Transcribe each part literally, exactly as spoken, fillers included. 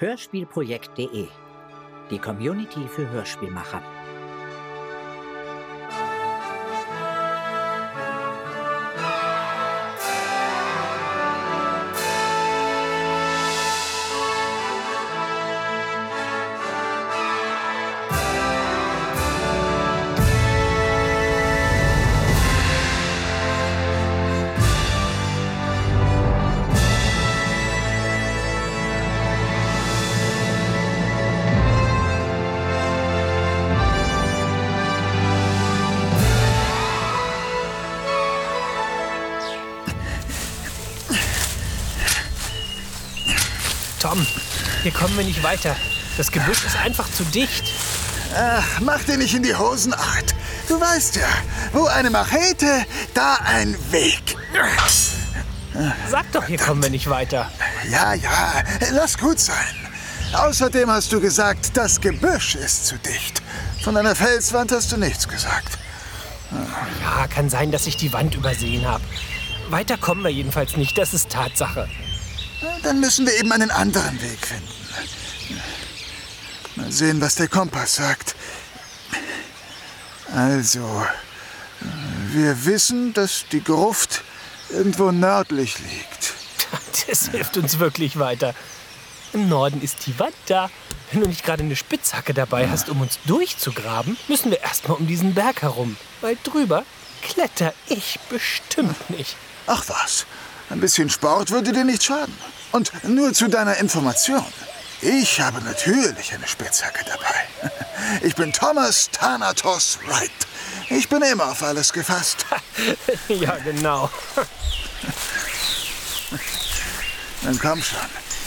hörspielprojekt punkt de, die Community für Hörspielmacher. Tom, hier kommen wir nicht weiter. Das Gebüsch ist einfach zu dicht. Ach, mach dir nicht in die Hosen, Art. Du weißt ja, wo eine Machete, da ein Weg. Sag doch, hier kommen wir nicht weiter. Ja, ja, lass gut sein. Außerdem hast du gesagt, das Gebüsch ist zu dicht. Von einer Felswand hast du nichts gesagt. Ja, kann sein, dass ich die Wand übersehen habe. Weiter kommen wir jedenfalls nicht, das ist Tatsache. Dann müssen wir eben einen anderen Weg finden. Mal sehen, was der Kompass sagt. Also, wir wissen, dass die Gruft irgendwo nördlich liegt. Das hilft uns wirklich weiter. Im Norden ist die Wand da. Wenn du nicht gerade eine Spitzhacke dabei hast, um uns durchzugraben, müssen wir erstmal um diesen Berg herum. Weil drüber kletter ich bestimmt nicht. Ach was, ein bisschen Sport würde dir nicht schaden. Und nur zu deiner Information. Ich habe natürlich eine Spitzhacke dabei. Ich bin Thomas Thanatos Wright. Ich bin immer auf alles gefasst. Ja, genau. Dann komm schon.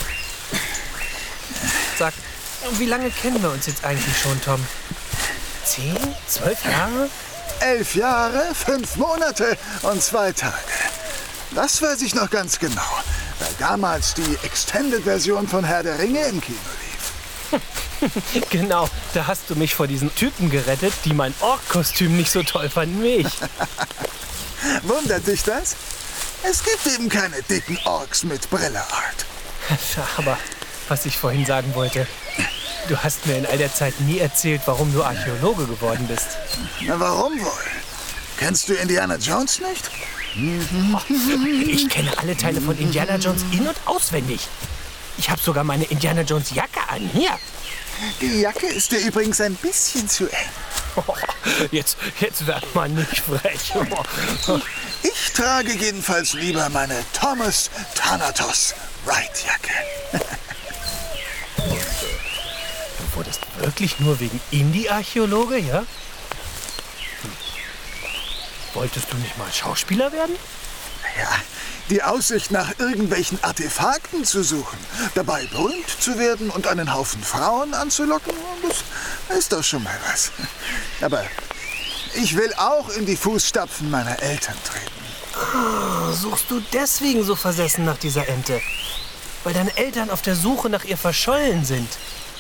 Sag, wie lange kennen wir uns jetzt eigentlich schon, Tom? Zehn? Zwölf Jahre? Elf Jahre, fünf Monate und zwei Tage. Das weiß ich noch ganz genau, weil damals die Extended-Version von Herr der Ringe im Kino lief. Genau, da hast du mich vor diesen Typen gerettet, die mein Ork-Kostüm nicht so toll fanden wie ich. Wundert dich das? Es gibt eben keine dicken Orks mit Brille, Art. Aber was ich vorhin sagen wollte, du hast mir in all der Zeit nie erzählt, warum du Archäologe geworden bist. Na, warum wohl? Kennst du Indiana Jones nicht? Ich kenne alle Teile von Indiana Jones in- und auswendig. Ich habe sogar meine Indiana Jones Jacke an. Hier. Die Jacke ist dir übrigens ein bisschen zu eng. Jetzt, jetzt wird man nicht frech. Ich trage jedenfalls lieber meine Thomas Thanatos Wright Jacke. Du wurdest wirklich nur wegen Indie-Archäologe, ja? Wolltest du nicht mal Schauspieler werden? Ja, die Aussicht nach irgendwelchen Artefakten zu suchen, dabei berühmt zu werden und einen Haufen Frauen anzulocken, das ist doch schon mal was. Aber ich will auch in die Fußstapfen meiner Eltern treten. Oh, suchst du deswegen so versessen nach dieser Ente? Weil deine Eltern auf der Suche nach ihr verschollen sind?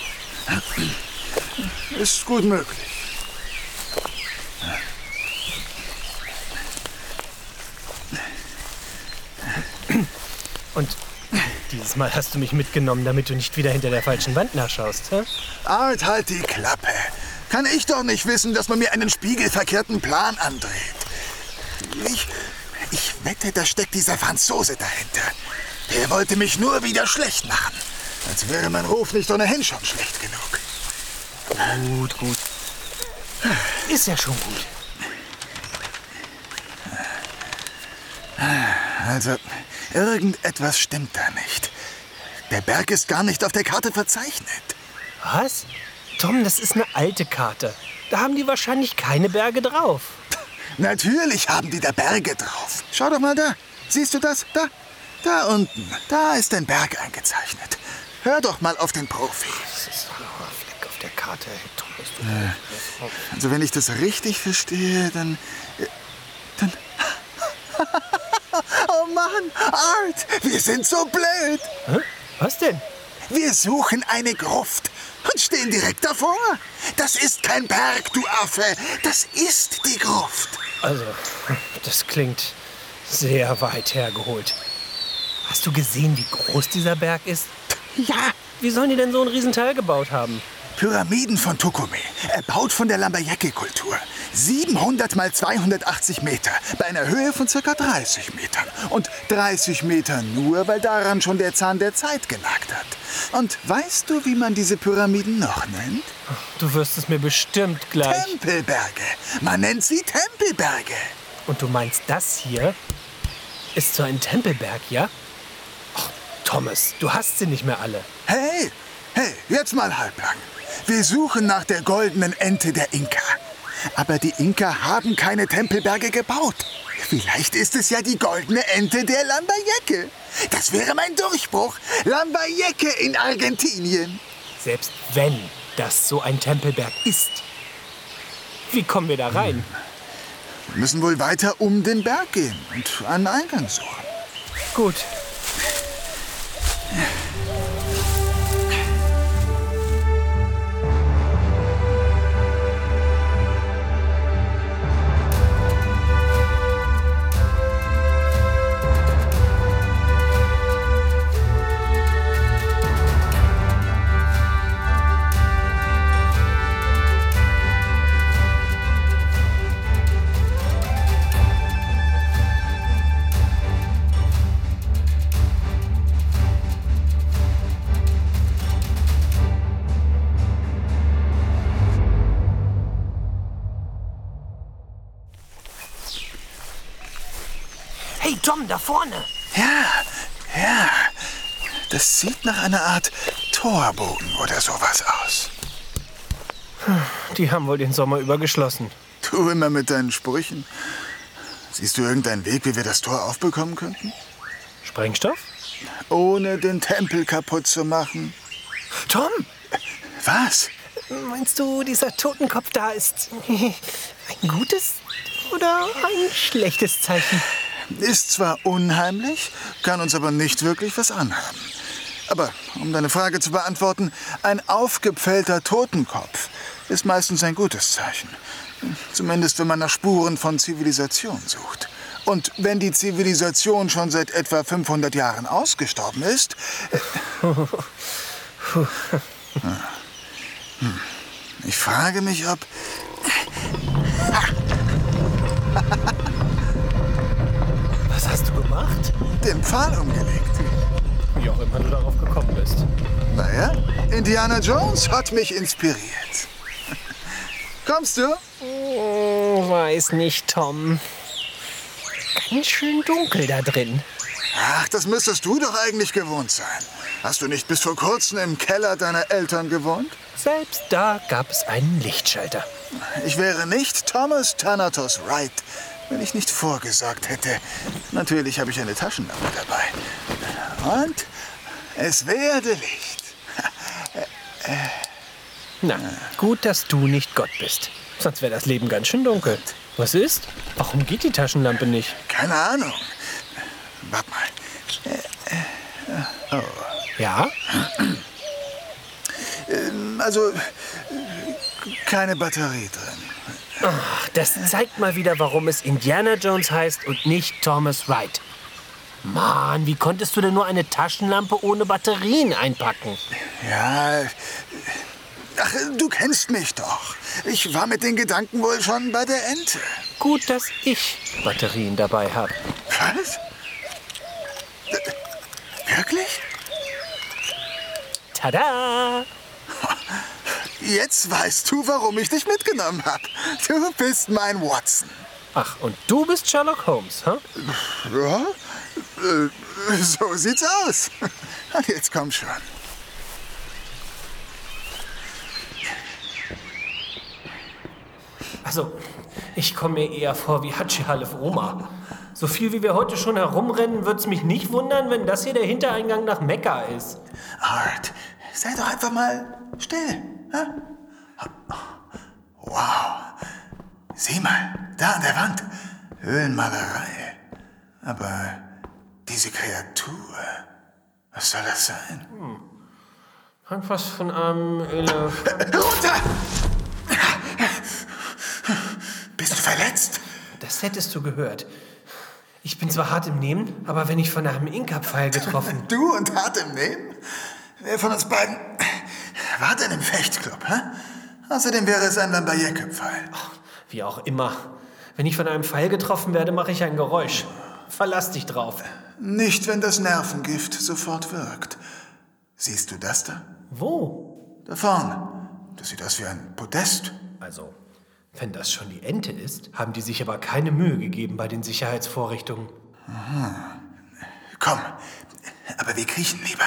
Ist gut möglich. Und dieses Mal hast du mich mitgenommen, damit du nicht wieder hinter der falschen Wand nachschaust, hä? Art, halt die Klappe. Kann ich doch nicht wissen, dass man mir einen spiegelverkehrten Plan andreht. Ich, ich wette, da steckt dieser Franzose dahinter. Der wollte mich nur wieder schlecht machen. Als wäre mein Ruf nicht ohnehin schon schlecht genug. Gut, gut. Ist ja schon gut. Also, irgendetwas stimmt da nicht. Der Berg ist gar nicht auf der Karte verzeichnet. Was? Tom, das ist eine alte Karte. Da haben die wahrscheinlich keine Berge drauf. Natürlich haben die da Berge drauf. Schau doch mal da. Siehst du das? Da. Da unten. Da ist ein Berg eingezeichnet. Hör doch mal auf den Profi. Das ist ein Fleck auf der Karte. Tom, bist du äh, also wenn ich das richtig verstehe, dann... Dann... Oh Mann, Art, wir sind so blöd. Hä? Was denn? Wir suchen eine Gruft und stehen direkt davor. Das ist kein Berg, du Affe. Das ist die Gruft. Also, das klingt sehr weit hergeholt. Hast du gesehen, wie groß dieser Berg ist? Ja, Wie sollen die denn so ein Riesenteil gebaut haben? Pyramiden von Tukume, erbaut von der Lambayeque-Kultur. siebenhundert mal zweihundertachtzig Meter, bei einer Höhe von ca. dreißig Metern. Und dreißig Meter nur, weil daran schon der Zahn der Zeit genagt hat. Und weißt du, wie man diese Pyramiden noch nennt? Du wirst es mir bestimmt gleich. Tempelberge. Man nennt sie Tempelberge. Und du meinst, das hier ist so ein Tempelberg, ja? Ach, Thomas, du hast sie nicht mehr alle. Hey, hey, jetzt mal halblang. Wir suchen nach der goldenen Ente der Inka. Aber die Inka haben keine Tempelberge gebaut. Vielleicht ist es ja die goldene Ente der Lambayeque. Das wäre mein Durchbruch. Lambayeque in Argentinien. Selbst wenn das so ein Tempelberg ist, wie kommen wir da rein? Wir müssen wohl weiter um den Berg gehen und einen Eingang suchen. Gut. Hey, Tom, da vorne. Ja, ja. Das sieht nach einer Art Torbogen oder sowas aus. Die haben wohl den Sommer über geschlossen. Du immer mit deinen Sprüchen. Siehst du irgendeinen Weg, wie wir das Tor aufbekommen könnten? Sprengstoff? Ohne den Tempel kaputt zu machen. Tom! Was? Meinst du, dieser Totenkopf da ist ein gutes oder ein schlechtes Zeichen? Ist zwar unheimlich, kann uns aber nicht wirklich was anhaben. Aber um deine Frage zu beantworten, ein aufgepfählter Totenkopf ist meistens ein gutes Zeichen. Zumindest wenn man nach Spuren von Zivilisation sucht. Und wenn die Zivilisation schon seit etwa fünfhundert Jahren ausgestorben ist... Ich frage mich, ob... Was hast du gemacht? Den Pfahl umgelegt. Wie auch immer du darauf gekommen bist. Naja, Indiana Jones hat mich inspiriert. Kommst du? Oh, weiß nicht, Tom. Ganz schön dunkel da drin. Ach, das müsstest du doch eigentlich gewohnt sein. Hast du nicht bis vor kurzem im Keller deiner Eltern gewohnt? Selbst da gab es einen Lichtschalter. Ich wäre nicht Thomas Thanatos Wright, wenn ich nicht vorgesorgt hätte. Natürlich habe ich eine Taschenlampe dabei. Und es werde Licht. Na, gut, dass du nicht Gott bist. Sonst wäre das Leben ganz schön dunkel. Was ist? Warum geht die Taschenlampe nicht? Keine Ahnung. Warte mal. Oh. Ja? Also, keine Batterie drin. Ach, das zeigt mal wieder, warum es Indiana Jones heißt und nicht Thomas Wright. Mann, wie konntest du denn nur eine Taschenlampe ohne Batterien einpacken? Ja, ach, du kennst mich doch. Ich war mit den Gedanken wohl schon bei der Ente. Gut, dass ich Batterien dabei habe. Was? Wirklich? Tada! Jetzt weißt du, warum ich dich mitgenommen habe. Du bist mein Watson. Ach, und du bist Sherlock Holmes, hä? Ja, äh, so sieht's aus. Und jetzt komm schon. Also, ich komme mir eher vor wie Hatschi Halef Oma. So viel wie wir heute schon herumrennen, würde es mich nicht wundern, wenn das hier der Hintereingang nach Mekka ist. Art, sei doch einfach mal still. Ja? Wow. Sieh mal, da an der Wand. Höhlenmalerei. Aber diese Kreatur, was soll das sein? Hm. Hat was von einem Elef... Runter! Bist du verletzt? Das hättest du gehört. Ich bin zwar hart im Nehmen, aber wenn ich von einem Inka-Pfeil getroffen... Du und hart im Nehmen? Wer von uns beiden war denn im Fechtclub, hä? Außerdem wäre es ein Lambayeque-Pfeil. Wie auch immer. Wenn ich von einem Pfeil getroffen werde, mache ich ein Geräusch. Verlass dich drauf. Nicht, wenn das Nervengift sofort wirkt. Siehst du das da? Wo? Da vorne. Das sieht aus wie ein Podest. Also, wenn das schon die Ente ist, haben die sich aber keine Mühe gegeben bei den Sicherheitsvorrichtungen. Aha. Komm, aber wir kriechen lieber.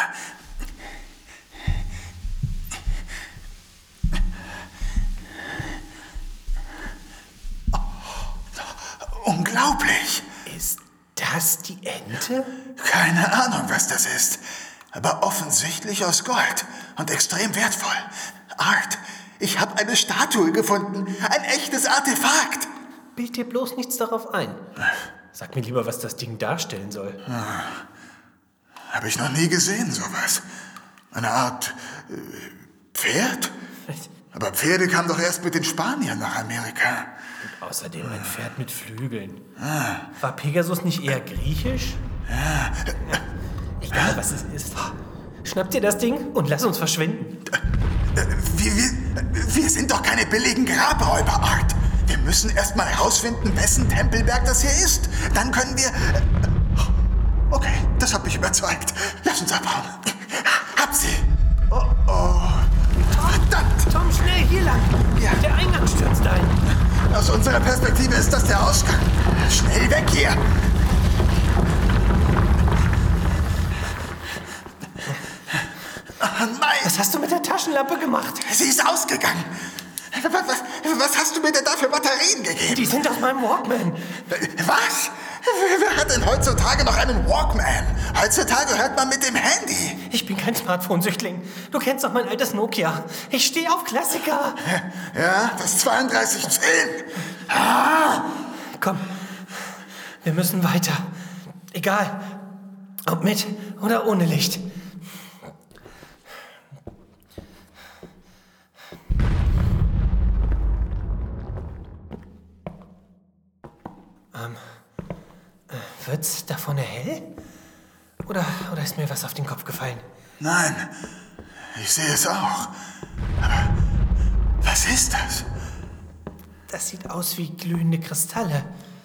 Oh, unglaublich. Ist das die Ente? Keine Ahnung, was das ist. Aber offensichtlich aus Gold und extrem wertvoll. Art, ich habe eine Statue gefunden. Ein echtes Artefakt. Bild dir bloß nichts darauf ein. Sag mir lieber, was das Ding darstellen soll. Ah, habe ich noch nie gesehen, sowas. Eine Art äh, Pferd? Aber Pferde kamen doch erst mit den Spaniern nach Amerika. Und außerdem ein Pferd mit Flügeln. Ah. War Pegasus nicht eher griechisch? Ja. Ja. Egal, was es ist. Schnapp dir das Ding und lass uns verschwinden. Wir, wir, wir sind doch keine billigen Grabräuber, Art. Wir müssen erst mal herausfinden, wessen Tempelberg das hier ist. Dann können wir... Okay, das hat mich überzeugt. Lass uns abhauen. Hab sie. Oh, oh. Verdammt. Tom, schnell, hier lang. Ja. Der Eingang stürzt ein. Aus unserer Perspektive ist das der Ausgang. Schnell weg hier. Oh nein. Was hast du mit der Taschenlampe gemacht? Sie ist ausgegangen. Was, was, was hast du mir denn da für Batterien gegeben? Die sind aus meinem Walkman. Was? Wer hat denn heutzutage noch einen Walkman? Heutzutage hört man mit dem Handy. Ich bin kein Smartphone-Süchtling. Du kennst doch mein altes Nokia. Ich stehe auf Klassiker. Ja, das zweiunddreißig zehn. Ah. Komm, wir müssen weiter. Egal, ob mit oder ohne Licht. Ähm, äh, wird's da vorne hell? Oder, oder ist mir was auf den Kopf gefallen? Nein, ich sehe es auch. Aber was ist das? Das sieht aus wie glühende Kristalle.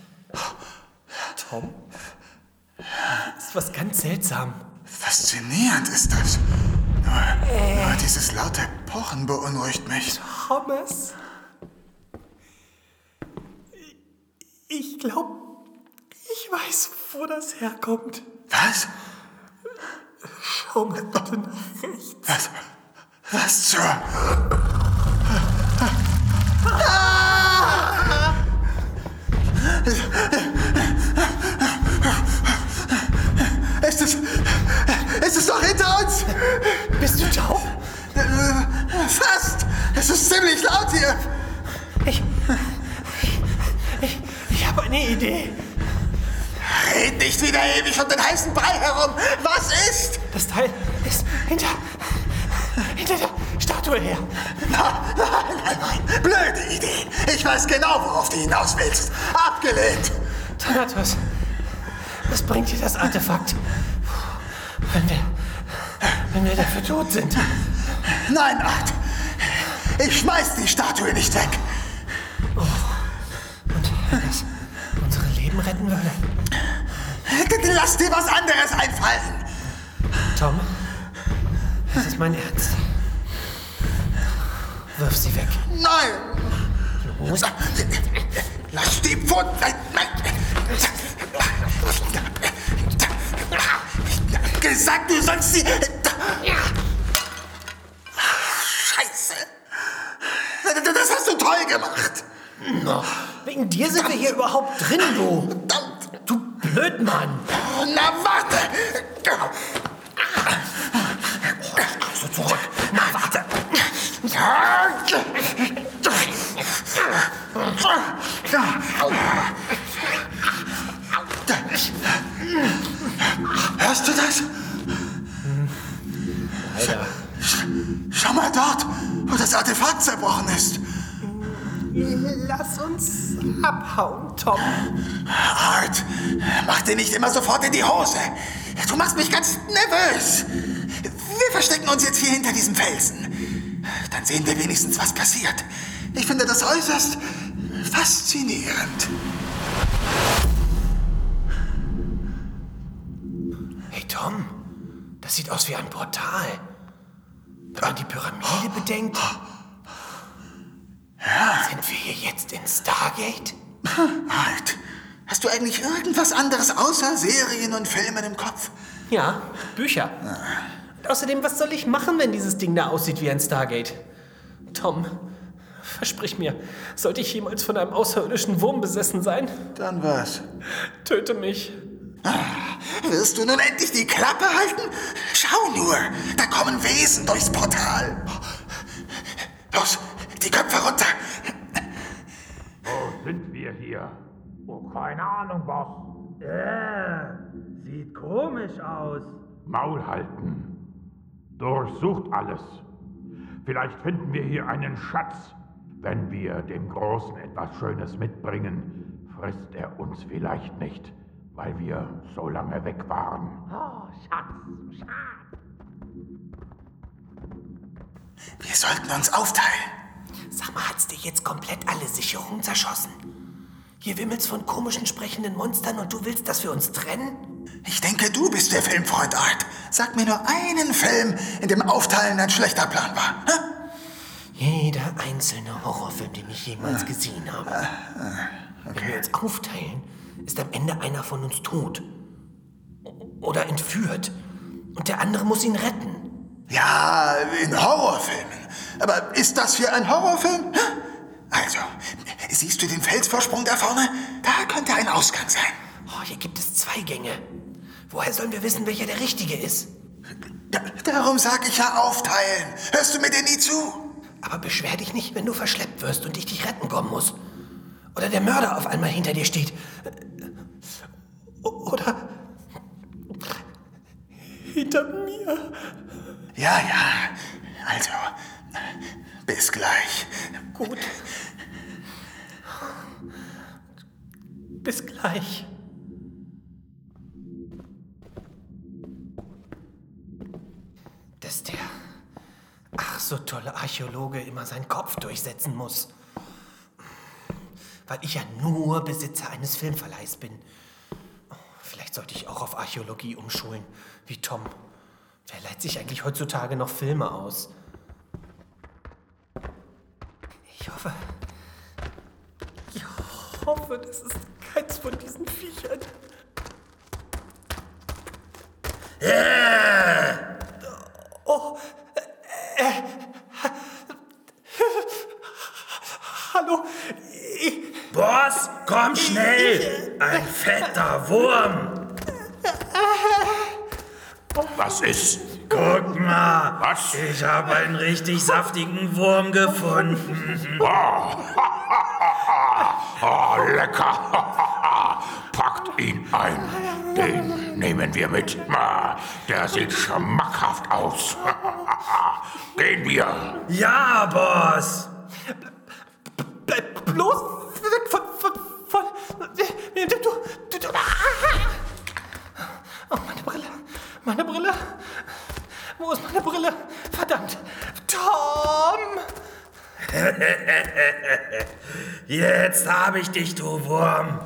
Tom? Das ist was ganz seltsam. Faszinierend ist das. Nur, äh. nur dieses laute Pochen beunruhigt mich. Thomas? Ich glaube, ich weiß, wo das herkommt. Was? Schau mal bitte nach rechts. Was? Was zur... Ah! Ist es... Ist es doch hinter uns? Bist du taub? Fast. Es ist ziemlich laut hier. Ich... Ich... Ich habe eine Idee. Red nicht wieder ewig um den heißen Brei herum. Was ist? Das Teil ist hinter... hinter der Statue her. Nein, nein, nein, nein. Blöde Idee. Ich weiß genau, worauf du hinaus willst. Abgelehnt. Thanatos, was bringt dir das Artefakt? Wenn wir... wenn wir dafür tot sind. Nein, Art. Ich schmeiß die Statue nicht weg. Oh. Und wenn das unsere Leben retten würde? Lass dir was anderes einfallen. Tom, das ist mein Ernst. Wirf sie weg. Nein. Los. Lass die Pfoten. Nein, nein. Ich hab gesagt, du sollst sie... Scheiße. Das hast du toll gemacht. No. Wegen dir sind wir hier überhaupt drin, du. Verdammt. Du Blödmann. Na, warte. So zurück. Na, warte. Hörst du das? Leider. Schau mal dort, wo das Artefakt zerbrochen ist. Lass uns abhauen, Tom. Art, mach dir nicht immer sofort in die Hose. Du machst mich ganz nervös. Wir verstecken uns jetzt hier hinter diesem Felsen. Dann sehen wir wenigstens, was passiert. Ich finde das äußerst faszinierend. Hey Tom, das sieht aus wie ein Portal. Wenn man die Pyramide bedenkt, Ja. sind wir hier jetzt in Stargate? Halt. Hast du eigentlich irgendwas anderes außer Serien und Filmen im Kopf? Ja, Bücher. Und außerdem, was soll ich machen, wenn dieses Ding da aussieht wie ein Stargate? Tom, versprich mir, sollte ich jemals von einem außerirdischen Wurm besessen sein, Dann was? töte mich. Wirst du nun endlich die Klappe halten? Schau nur, da kommen Wesen durchs Portal. Los, die Köpfe runter. Wo sind wir hier? Oh, keine Ahnung, Boss. Äh, sieht komisch aus. Maul halten. Durchsucht alles. Vielleicht finden wir hier einen Schatz. Wenn wir dem Großen etwas Schönes mitbringen, frisst er uns vielleicht nicht, weil wir so lange weg waren. Oh, Schatz, Schatz. Wir sollten uns aufteilen. Sag mal, hat's dir jetzt komplett alle Sicherungen zerschossen? Hier wimmelt's von komischen sprechenden Monstern und du willst, dass wir uns trennen? Ich denke, du bist der Filmfreund, Art. Sag mir nur einen Film, in dem Aufteilen ein schlechter Plan war. Hä? Jeder einzelne Horrorfilm, den ich jemals gesehen habe. Wenn wir uns aufteilen, ist am Ende einer von uns tot. Oder entführt. Und der andere muss ihn retten. Ja, in Horrorfilmen. Aber ist das hier ein Horrorfilm? Hä? Also, siehst du den Felsvorsprung da vorne? Da könnte ein Ausgang sein. Oh, hier gibt es zwei Gänge. Woher sollen wir wissen, welcher der richtige ist? Da, darum sag ich ja aufteilen. Hörst du mir denn nie zu? Aber beschwer dich nicht, wenn du verschleppt wirst und ich dich retten kommen muss. Oder der Mörder auf einmal hinter dir steht. Oder hinter mir. Ja, ja. Also, bis gleich. Gut. Bis gleich. Dass der ach so tolle Archäologe immer seinen Kopf durchsetzen muss. Weil ich ja nur Besitzer eines Filmverleihs bin. Vielleicht sollte ich auch auf Archäologie umschulen, wie Tom. Wer leiht sich eigentlich heutzutage noch Filme aus? Ich hoffe... Ich hoffe, das ist keins von diesen Viechern. Äh, Oh, äh, hallo, ich, Boss, komm schnell. Ein fetter Wurm. Was ist? Guck mal. Was? Ich habe einen richtig saftigen Wurm gefunden. Oh, oh lecker. Packt ihn ein. Den nehmen wir mit. Der sieht schmackhaft aus. Gehen wir. Ja, Boss. bleib bloß weg von, von, von, du, du, du, oh, meine Brille, meine Brille, wo ist meine Brille? Verdammt, Tom! Jetzt habe ich dich, du Wurm.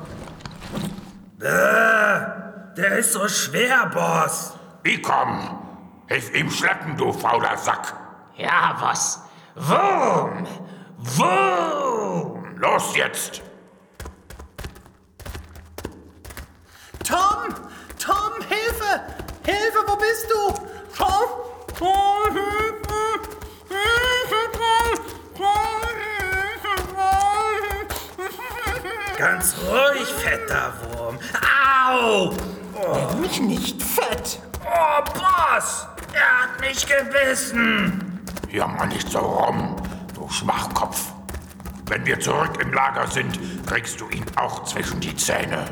Äh, der ist so schwer, Boss. Ich komm. Hilf ihm schleppen, du fauler Sack. Ja, was? Wurm! Wurm! Los jetzt. Tom! Tom, Hilfe! Hilfe, wo bist du? Tom! Tom, Hilfe! Ganz ruhig, fetter Wurm. Au! Oh, Mich nicht fett! oh Boss! Er hat mich gebissen. Jammer nicht so rum, du Schwachkopf. Wenn wir zurück im Lager sind, kriegst du ihn auch zwischen die Zähne.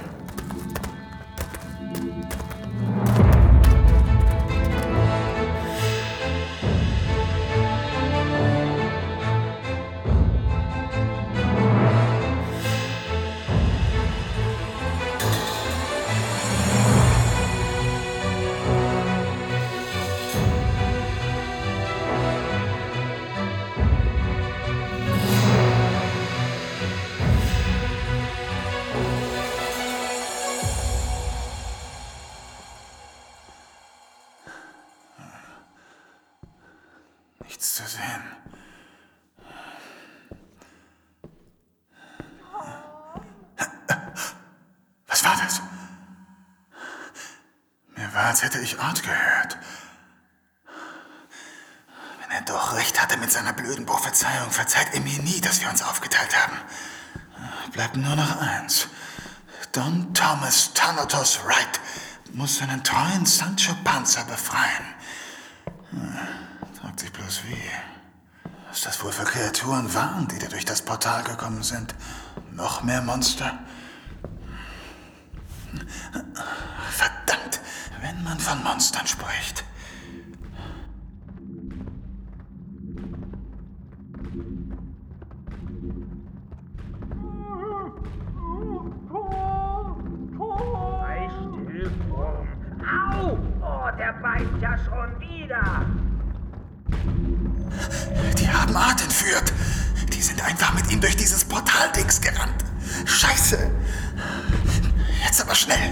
Nichts zu sehen. Was war das? Mir war, als hätte ich Art gehört. Wenn er doch recht hatte mit seiner blöden Prophezeiung, verzeiht er mir nie, dass wir uns aufgeteilt haben. Bleibt nur noch eins. Don Thomas Thanatos Wright muss seinen treuen Sancho Panza befreien. Fragt sich bloß wie. Was das wohl für Kreaturen waren, die da durch das Portal gekommen sind? Noch mehr Monster? Verdammt, wenn man von Monstern spricht. Sei still, Wurm. Au! Oh, der beißt ja schon wieder. Die haben Art entführt. Die sind einfach mit ihm durch dieses Portaldings gerannt. Scheiße. Jetzt aber schnell.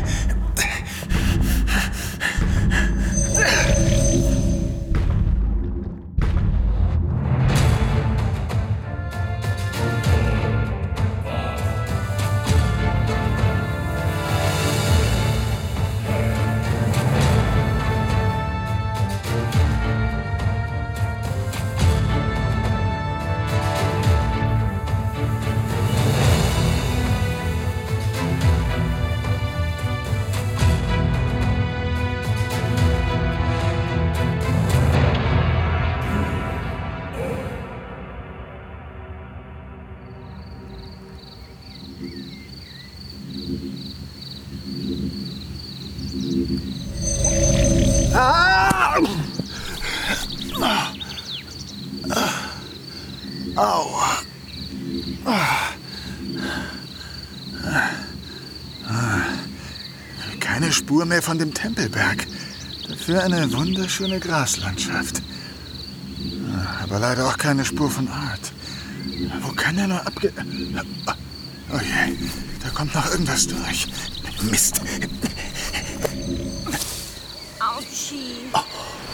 Ah! Au. Keine Spur mehr von dem Tempelberg. Dafür eine wunderschöne Graslandschaft. Aber leider auch keine Spur von Art. Wo kann er nur abge... Oh je, da kommt noch irgendwas durch. Mist. Autschi. Oh.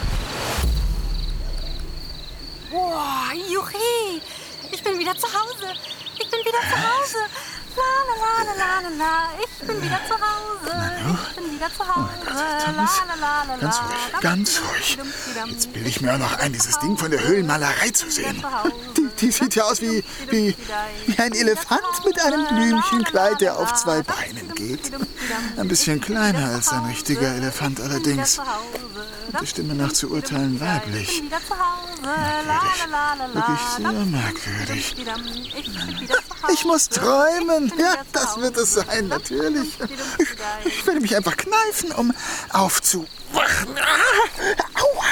Boah, juhi. Ich bin wieder zu Hause. Ich bin wieder zu Hause. La, la, la, la, la, la. Ich bin wieder zu Hause. Ich bin wieder zu Hause. Oh, Thomas, la, la, la, la, ganz ruhig, ganz ruhig. Jetzt bilde ich mir auch noch ein, dieses Ding von der Höhlenmalerei zu sehen. Die, die sieht ja aus wie, wie, wie ein Elefant mit einem Blümchenkleid, der auf zwei Beinen geht. Ein bisschen kleiner als ein richtiger Elefant allerdings. Der Stimme nach zu urteilen weiblich. Merkwürdig. Wirklich sehr merkwürdig. Ich muss träumen. Ja, das wird es sein, natürlich. Ich, ich werde mich einfach kneifen, um aufzuwachen. Aua.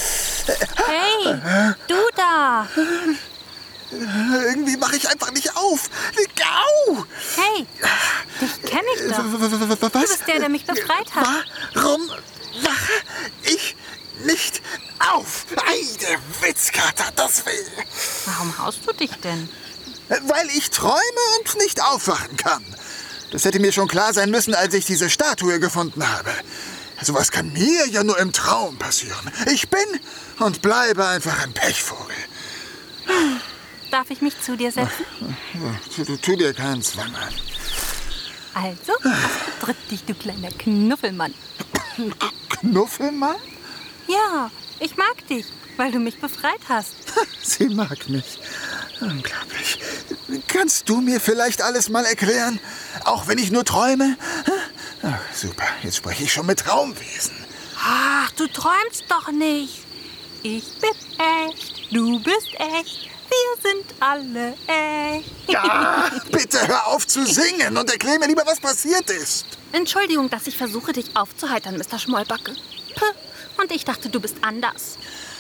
Hey, du da. Irgendwie mache ich einfach nicht auf. Au! Hey, dich kenne ich doch. Was? Du bist der, der mich befreit hat. Warum wache ich nicht auf? Ei, der Witzkater, das will. Warum haust du dich denn? Weil ich träume und nicht aufwachen kann. Das hätte mir schon klar sein müssen, als ich diese Statue gefunden habe. Sowas kann mir ja nur im Traum passieren. Ich bin und bleibe einfach ein Pechvogel. Darf ich mich zu dir setzen? Tu, tu, tu dir keinen Zwang an. Also, was betrifft dich, du kleiner Knuffelmann? Knuffelmann? Ja, ich mag dich, weil du mich befreit hast. Sie mag mich. Unglaublich. Kannst du mir vielleicht alles mal erklären? Auch wenn ich nur träume? Ach, super, jetzt spreche ich schon mit Traumwesen. Ach, du träumst doch nicht. Ich bin echt, du bist echt, wir sind alle echt. Ja, bitte hör auf zu singen und erklär mir lieber, was passiert ist. Entschuldigung, dass ich versuche, dich aufzuheitern, Mister Schmollbacke. Puh, und ich dachte, du bist anders.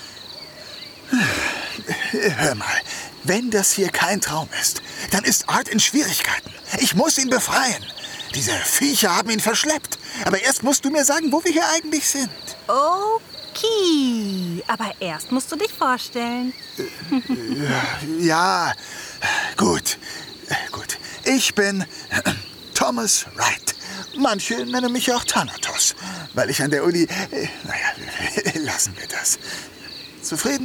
Hör mal, wenn das hier kein Traum ist, dann ist Art in Schwierigkeiten. Ich muss ihn befreien. Diese Viecher haben ihn verschleppt. Aber erst musst du mir sagen, wo wir hier eigentlich sind. Okay, aber erst musst du dich vorstellen. Ja, ja, gut, gut. Ich bin Thomas Wright. Manche nennen mich auch Thanatos, weil ich an der Uni... Naja, lassen wir das. Zufrieden?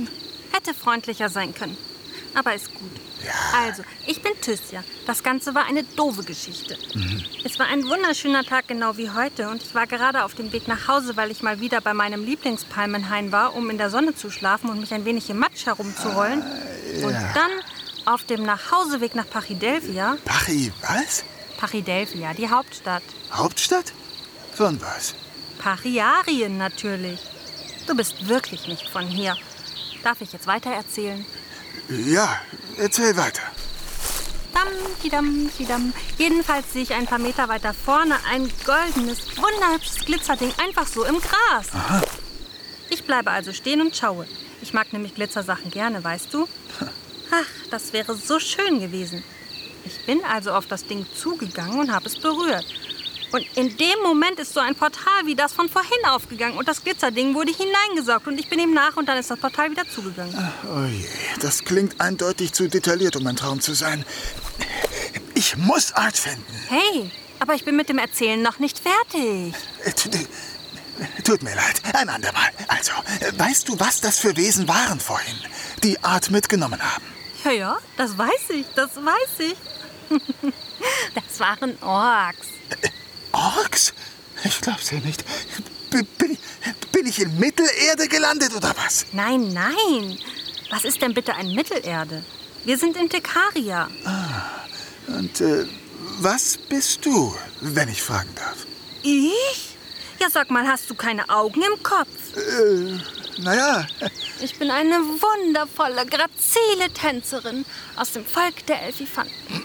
Hätte freundlicher sein können. Aber ist gut. Ja. Also, ich bin Thysia. Das Ganze war eine doofe Geschichte. Mhm. Es war ein wunderschöner Tag, genau wie heute. Und ich war gerade auf dem Weg nach Hause, weil ich mal wieder bei meinem Lieblingspalmenhain war, um in der Sonne zu schlafen und mich ein wenig im Matsch herumzurollen. Ah, ja. Und dann auf dem Nachhauseweg nach Pachydelphia. Pachy, was? Pachydelphia, die Hauptstadt. Hauptstadt? Von was? Pachyarien natürlich. Du bist wirklich nicht von hier. Darf ich jetzt weiter erzählen? Ja, erzähl weiter. Dam, didam, didam. Jedenfalls sehe ich ein paar Meter weiter vorne ein goldenes, wunderhübsches Glitzerding einfach so im Gras. Aha. Ich bleibe also stehen und schaue. Ich mag nämlich Glitzersachen gerne, weißt du? Ach, das wäre so schön gewesen. Ich bin also auf das Ding zugegangen und habe es berührt. Und in dem Moment ist so ein Portal wie das von vorhin aufgegangen. Und das Glitzerding wurde hineingesaugt. Und ich bin ihm nach und dann ist das Portal wieder zugegangen. Oh je, das klingt eindeutig zu detailliert, um ein Traum zu sein. Ich muss Art finden. Hey, aber ich bin mit dem Erzählen noch nicht fertig. Tut mir leid, ein andermal. Also, weißt du, was das für Wesen waren vorhin, die Art mitgenommen haben? Ja, ja, das weiß ich, das weiß ich. Das waren Orks. Orks? Ich glaub's ja nicht. B- bin, ich, bin ich in Mittelerde gelandet oder was? Nein, nein. Was ist denn bitte ein Mittelerde? Wir sind in Tekaria. Ah, und äh, was bist du, wenn ich fragen darf? Ich? Ja, sag mal, hast du keine Augen im Kopf? Äh, naja. Ich bin eine wundervolle, grazile Tänzerin aus dem Volk der Elfifanten.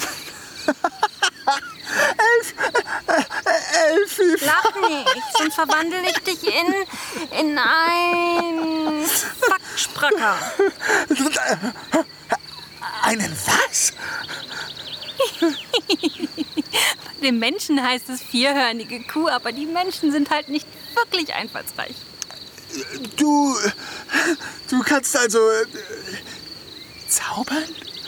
Elf, äh, Elfi. Lach nicht, sonst verwandle ich dich in, in ein Fackspracker. Einen was? Bei den Menschen heißt es vierhörnige Kuh, aber die Menschen sind halt nicht wirklich einfallsreich. Du, du kannst also äh, zaubern?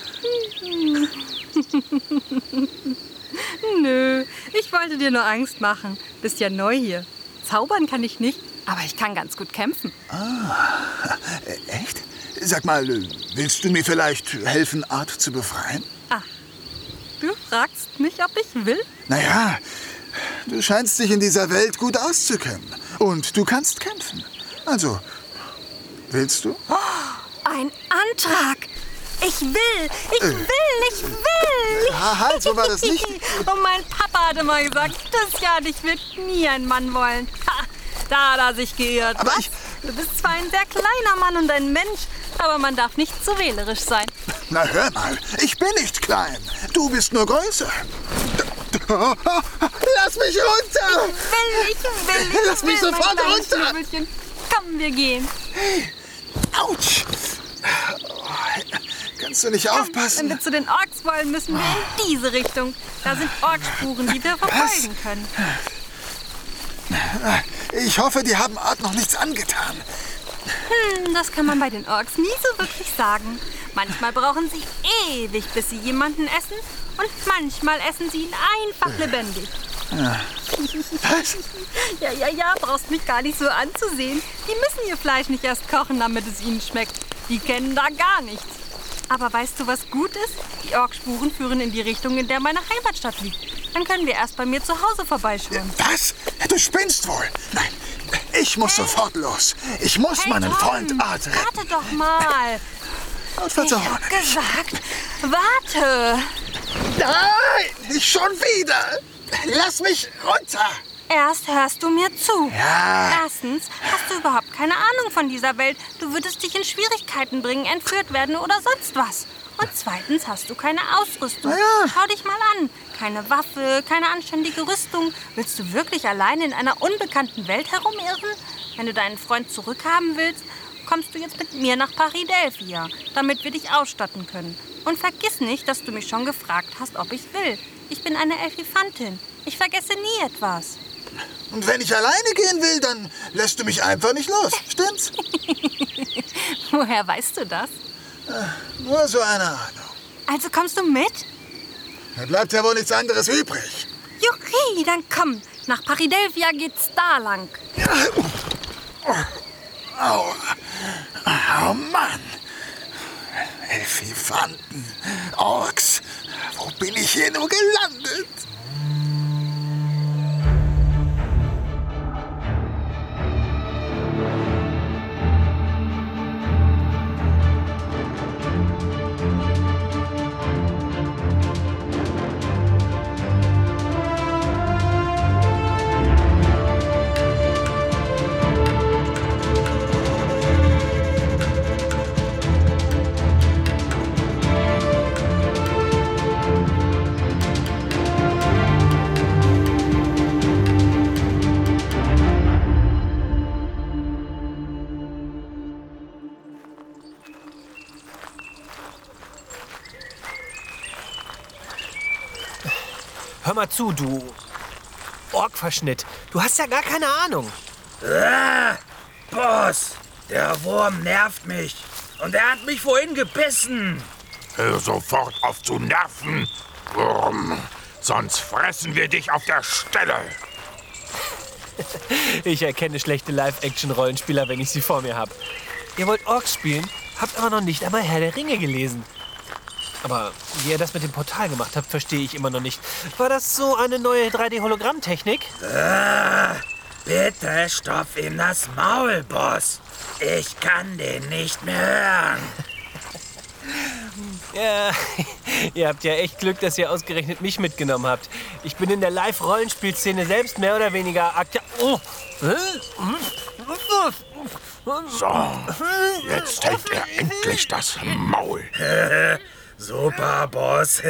Nö, ich wollte dir nur Angst machen. Bist ja neu hier. Zaubern kann ich nicht, aber ich kann ganz gut kämpfen. Ah, echt? Sag mal, willst du mir vielleicht helfen, Art zu befreien? Ah, du fragst mich, ob ich will? Naja, du scheinst dich in dieser Welt gut auszukennen. Und du kannst kämpfen. Also, willst du? Oh, ein Antrag! Ich will, ich will, ich will! Ja, halt, so war das nicht. Und mein Papa hatte mal gesagt, das ja, dich wird nie ein Mann wollen. Ha, da hat er sich geirrt. Aber Was? ich... Du bist zwar ein sehr kleiner Mann und ein Mensch, aber man darf nicht zu wählerisch sein. Na hör mal, ich bin nicht klein. Du bist nur größer. Lass mich runter! Ich will, ich will, ich Lass mich will, sofort mein kleines runter! Schnüffelchen. Komm, wir gehen. Autsch! Kannst du nicht Komm, aufpassen? wenn wir zu den Orks wollen, müssen wir in diese Richtung. Da sind Orkspuren, die wir verfolgen können. Ich hoffe, die haben Art noch nichts angetan. Hm, das kann man bei den Orks nie so wirklich sagen. Manchmal brauchen sie ewig, bis sie jemanden essen. Und manchmal essen sie ihn einfach lebendig. Was? Ja, ja, ja, brauchst mich gar nicht so anzusehen. Die müssen ihr Fleisch nicht erst kochen, damit es ihnen schmeckt. Die kennen da gar nichts. Aber weißt du, was gut ist? Die Orkspuren führen in die Richtung, in der meine Heimatstadt liegt. Dann können wir erst bei mir zu Hause vorbeischauen. Was? Du spinnst wohl. Nein, ich muss hey. sofort los. Ich muss hey, meinen Tom, Freund Art retten. Warte doch mal. Ich hab gesagt, warte. Nein, ich schon wieder. Lass mich runter. Erst hörst du mir zu. Ja. Erstens hast du überhaupt keine Ahnung von dieser Welt. Du würdest dich in Schwierigkeiten bringen, entführt werden oder sonst was. Und zweitens hast du keine Ausrüstung. Na ja. Schau dich mal an. Keine Waffe, keine anständige Rüstung. Willst du wirklich allein in einer unbekannten Welt herumirren? Wenn du deinen Freund zurückhaben willst, kommst du jetzt mit mir nach Pachydelphia, damit wir dich ausstatten können. Und vergiss nicht, dass du mich schon gefragt hast, ob ich will. Ich bin eine Elfifantin. Ich vergesse nie etwas. Und wenn ich alleine gehen will, dann lässt du mich einfach nicht los. Stimmt's? Woher weißt du das? Äh, nur so eine Ahnung. Also kommst du mit? Da bleibt ja wohl nichts anderes übrig. Juchi, dann komm. Nach Pachydelphia geht's da lang. Au. Oh Mann. Elfifanten, Orks. Wo bin ich hier nur gelandet? Hör mal zu, du Orkverschnitt. Du hast ja gar keine Ahnung. Ah, Boss, der Wurm nervt mich. Und er hat mich vorhin gebissen. Hör sofort auf zu nerven, Wurm. Sonst fressen wir dich auf der Stelle. Ich erkenne schlechte Live-Action-Rollenspieler, wenn ich sie vor mir habe. Ihr wollt Orks spielen, habt aber noch nicht einmal Herr der Ringe gelesen. Aber wie ihr das mit dem Portal gemacht habt, verstehe ich immer noch nicht. War das so eine neue drei D-Hologramm-Technik? Ah, bitte stopf ihm das Maul, Boss. Ich kann den nicht mehr hören. Ja, ihr habt ja echt Glück, dass ihr ausgerechnet mich mitgenommen habt. Ich bin in der Live-Rollenspielszene selbst mehr oder weniger aktiv. Oh. So, jetzt hält er endlich das Maul. Super, Boss.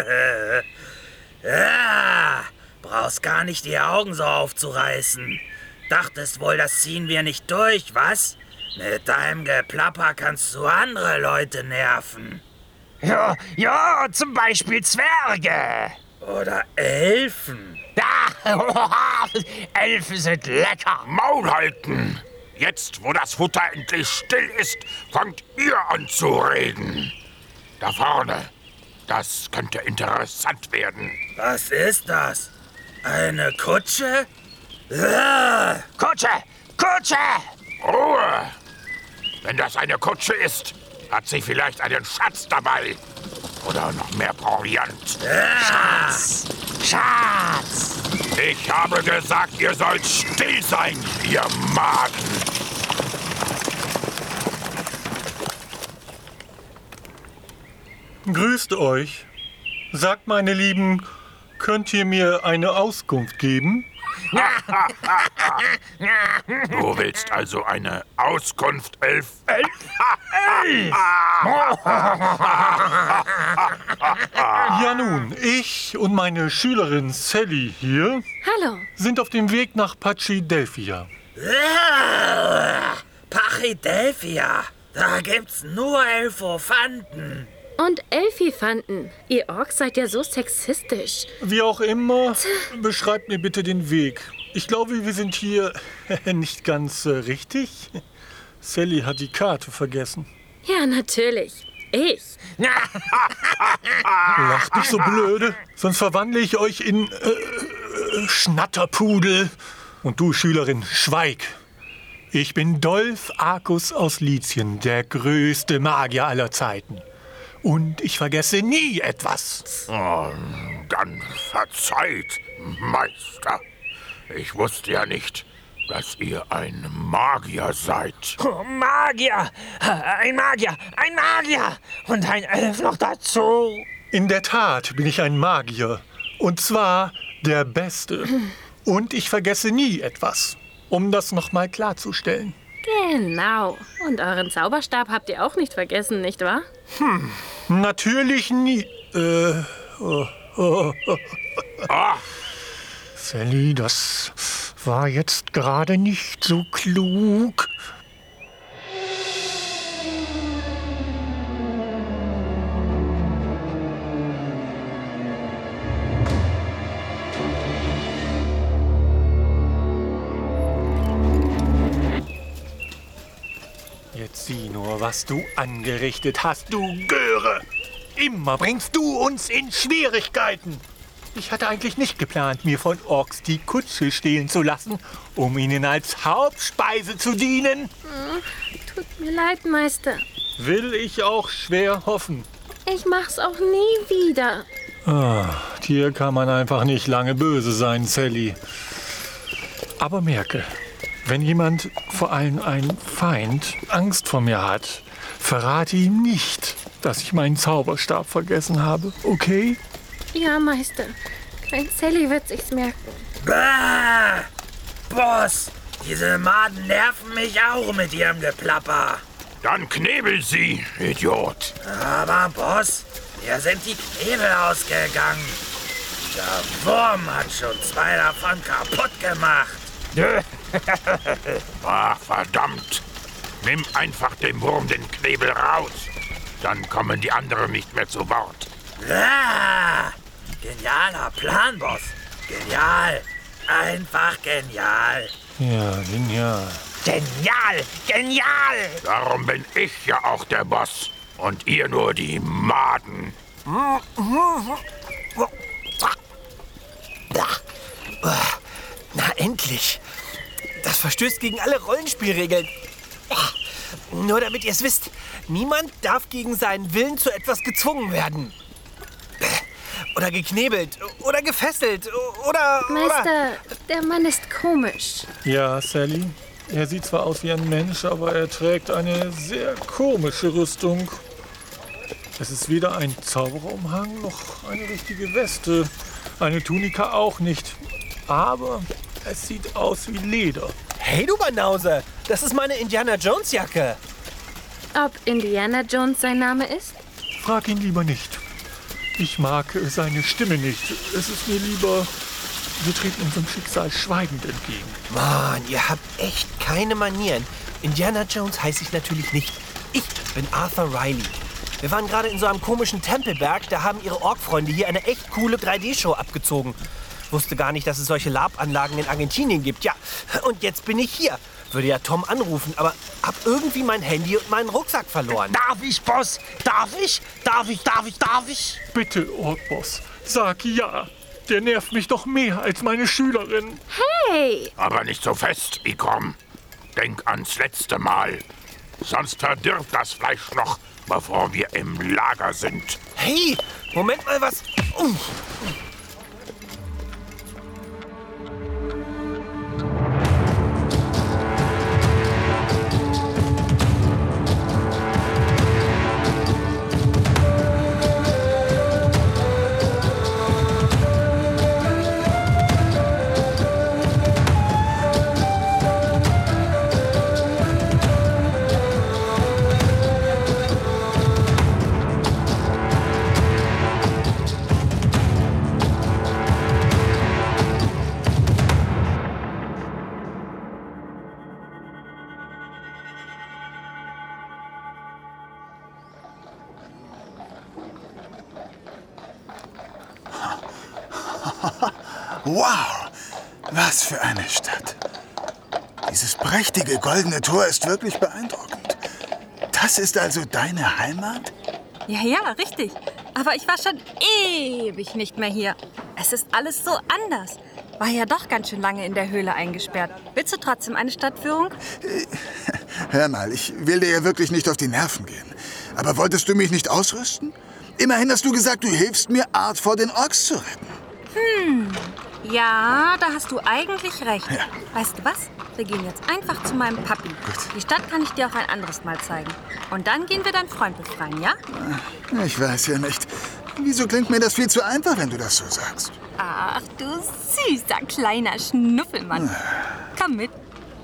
Ja, brauchst gar nicht die Augen so aufzureißen. Dachtest wohl, das ziehen wir nicht durch, was? Mit deinem Geplapper kannst du andere Leute nerven. Ja, ja, zum Beispiel Zwerge. Oder Elfen. Ja, Elfen sind lecker. Maul halten! Jetzt, wo das Futter endlich still ist, fangt ihr an zu reden. Da vorne. Das könnte interessant werden. Was ist das? Eine Kutsche? Ah, Kutsche, Kutsche. Ruhe! Wenn das eine Kutsche ist, hat sie vielleicht einen Schatz dabei. Oder noch mehr Proviant. Schatz, Schatz. Ich habe gesagt, ihr sollt still sein, ihr Magen. Grüßt euch. Sagt, meine Lieben, könnt ihr mir eine Auskunft geben? Du willst also eine Auskunft, Elf? Ja nun, ich und meine Schülerin Sally hier Hallo. sind auf dem Weg nach Pachydelphia. ah, Pachydelphia. Da gibt's nur Elfophanten. Und Elfifanten. Ihr Orks seid ja so sexistisch. Wie auch immer, beschreibt mir bitte den Weg. Ich glaube, wir sind hier nicht ganz äh, richtig. Sally hat die Karte vergessen. Ja, natürlich. Ich. Lacht nicht so blöde, sonst verwandle ich euch in äh, äh, Schnatterpudel. Und du, Schülerin, schweig. Ich bin Dolph Arcus aus Lycien, der größte Magier aller Zeiten. Und ich vergesse nie etwas. Oh, dann verzeiht, Meister. Ich wusste ja nicht, dass ihr ein Magier seid. Oh, Magier, ein Magier, ein Magier und ein Elf noch dazu. In der Tat bin ich ein Magier. Und zwar der Beste. Und ich vergesse nie etwas. Um das nochmal klarzustellen. Genau. Und euren Zauberstab habt ihr auch nicht vergessen, nicht wahr? Hm, natürlich nie. Äh, oh, oh, oh. Ah, Sally, das war jetzt gerade nicht so klug. Jetzt sieh nur, was du angerichtet hast, du Göre! Immer bringst du uns in Schwierigkeiten! Ich hatte eigentlich nicht geplant, mir von Orks die Kutsche stehlen zu lassen, um ihnen als Hauptspeise zu dienen. Hm, Tut mir leid, Meister. Will ich auch schwer hoffen. Ich mach's auch nie wieder. Ah, dir kann man einfach nicht lange böse sein, Sally. Aber merke, wenn jemand, vor allem ein Feind, Angst vor mir hat, verrate ihm nicht, dass ich meinen Zauberstab vergessen habe, okay? Ja, Meister. Klein Sally wird sich's merken. Bah! Boss, diese Maden nerven mich auch mit ihrem Geplapper. Dann knebel sie, Idiot. Aber Boss, mir sind die Knebel ausgegangen. Der Wurm hat schon zwei davon kaputt gemacht. Ach, verdammt. Nimm einfach dem Wurm den Knebel raus. Dann kommen die anderen nicht mehr zu Wort. Ah, genialer Plan, Boss. Genial. Einfach genial. Ja, genial. Genial, genial! Darum bin ich ja auch der Boss. Und ihr nur die Maden. Na, endlich. Das verstößt gegen alle Rollenspielregeln. Nur damit ihr es wisst, niemand darf gegen seinen Willen zu etwas gezwungen werden. Oder geknebelt. Oder gefesselt. Oder... Meister, oder der Mann ist komisch. Ja, Sally. Er sieht zwar aus wie ein Mensch, aber er trägt eine sehr komische Rüstung. Es ist weder ein Zauberumhang noch eine richtige Weste. Eine Tunika auch nicht. Aber es sieht aus wie Leder. Hey, du Banause. Das ist meine Indiana Jones Jacke. Ob Indiana Jones sein Name ist? Frag ihn lieber nicht. Ich mag seine Stimme nicht. Es ist mir lieber, wir treten unserem Schicksal schweigend entgegen. Mann, ihr habt echt keine Manieren. Indiana Jones heiße ich natürlich nicht. Ich bin Arthur Riley. Wir waren gerade in so einem komischen Tempelberg. Da haben ihre Ork-Freunde hier eine echt coole drei D-Show abgezogen. Wusste gar nicht, dass es solche Lab-Anlagen in Argentinien gibt. Ja, und jetzt bin ich hier. Würde ja Tom anrufen, aber hab irgendwie mein Handy und meinen Rucksack verloren. Darf ich, Boss? Darf ich? Darf ich, darf ich, darf ich? Bitte, Orkboss, sag ja. Der nervt mich doch mehr als meine Schülerin. Hey! Aber nicht so fest, Ikrom. Denk ans letzte Mal. Sonst verdirbt das Fleisch noch, bevor wir im Lager sind. Hey, Moment mal, was... Uh. Wow, was für eine Stadt. Dieses prächtige goldene Tor ist wirklich beeindruckend. Das ist also deine Heimat? Ja, ja, richtig. Aber ich war schon ewig nicht mehr hier. Es ist alles so anders. War ja doch ganz schön lange in der Höhle eingesperrt. Willst du trotzdem eine Stadtführung? Hör mal, ich will dir ja wirklich nicht auf die Nerven gehen. Aber wolltest du mich nicht ausrüsten? Immerhin hast du gesagt, du hilfst mir, Art vor den Orks zu retten. Hm, ja, da hast du eigentlich recht. Ja. Weißt du was? Wir gehen jetzt einfach zu meinem Papi. Gut. Die Stadt kann ich dir auch ein anderes Mal zeigen. Und dann gehen wir deinen Freund befreien, ja? Ich weiß ja nicht. Wieso klingt mir das viel zu einfach, wenn du das so sagst? Ach, du süßer kleiner Schnuffelmann. Komm mit.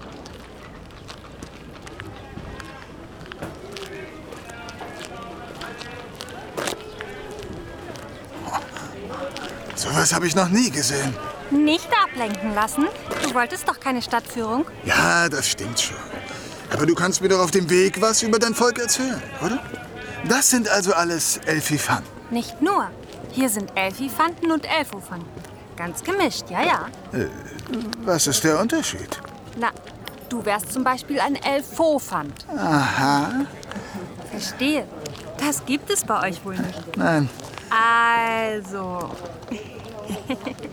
Sowas habe ich noch nie gesehen. Nicht ablenken lassen. Du wolltest doch keine Stadtführung. Ja, das stimmt schon. Aber du kannst mir doch auf dem Weg was über dein Volk erzählen, oder? Das sind also alles Elfifanten. Nicht nur. Hier sind Elfifanten und Elfofanten. Ganz gemischt, ja, ja. Äh, was ist der Unterschied? Na, du wärst zum Beispiel ein Elfofant. Aha. Verstehe. Das gibt es bei euch wohl nicht. Nein. Also,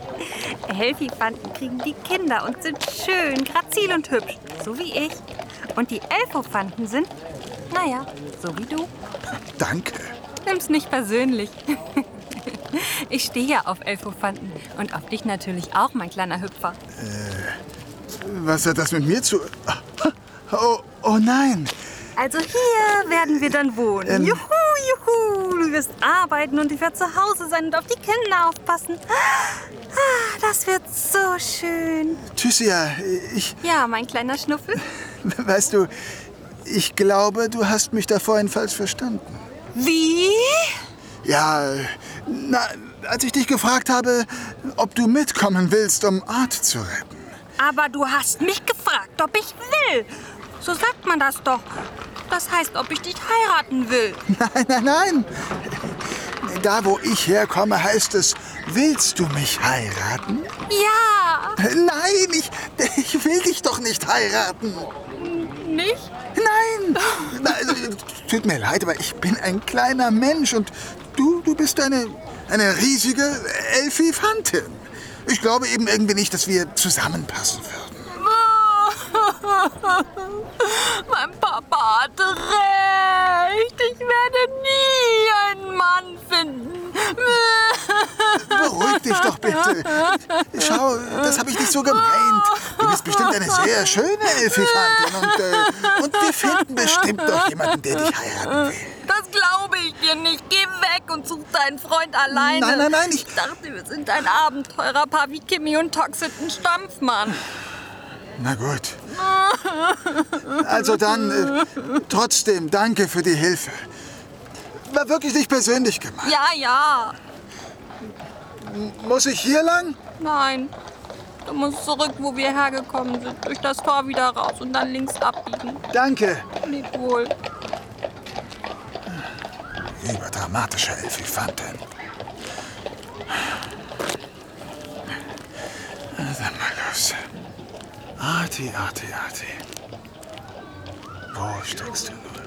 Elfifanten kriegen die Kinder und sind schön, grazil und hübsch, so wie ich. Und die Elfophanten sind, naja, so wie du. Danke. Nimm's nicht persönlich. Ich stehe ja auf Elfophanten und auf dich natürlich auch, mein kleiner Hüpfer. Was hat das mit mir zu... Oh, oh nein. Also hier werden wir dann wohnen. Ähm. Juhu, juhu. Du wirst arbeiten und ich werde zu Hause sein und auf die Kinder aufpassen. Ah, das wird so schön. Thysia, ich... Ja, mein kleiner Schnuffel. Weißt du, ich glaube, du hast mich da vorhin falsch verstanden. Wie? Ja, na, als ich dich gefragt habe, ob du mitkommen willst, um Art zu retten. Aber du hast mich gefragt, ob ich will. So sagt man das doch. Das heißt, ob ich dich heiraten will. Nein, nein, nein. Da, wo ich herkomme, heißt es, willst du mich heiraten? Ja. Nein, ich, ich will dich doch nicht heiraten. Nicht? Nein. Na, also, tut mir leid, aber ich bin ein kleiner Mensch und du, du bist eine, eine riesige Elfifantin. Ich glaube eben irgendwie nicht, dass wir zusammenpassen würden. Mein Papa hatte recht. Ich werde nie einen Mann finden. Beruhig dich doch bitte. Schau, das habe ich nicht so gemeint. Du bist bestimmt eine sehr schöne Elfifantin und, äh, und wir finden bestimmt doch jemanden, der dich heiraten will. Das glaube ich dir nicht. Geh weg und such deinen Freund alleine. Nein, nein, nein, ich... Ich dachte, wir sind ein Abenteurerpaar wie Kimi und Toxit und Stampfmann. Na gut. Also dann, äh, trotzdem, danke für die Hilfe. War wirklich nicht persönlich gemeint. Ja, ja. Muss ich hier lang? Nein. Du musst zurück, wo wir hergekommen sind. Durch das Tor wieder raus und dann links abbiegen. Danke. Leb wohl. Überdramatische Elfifantin. Dann mal los. Arti, Arti, Arti. Wo steckst du nur?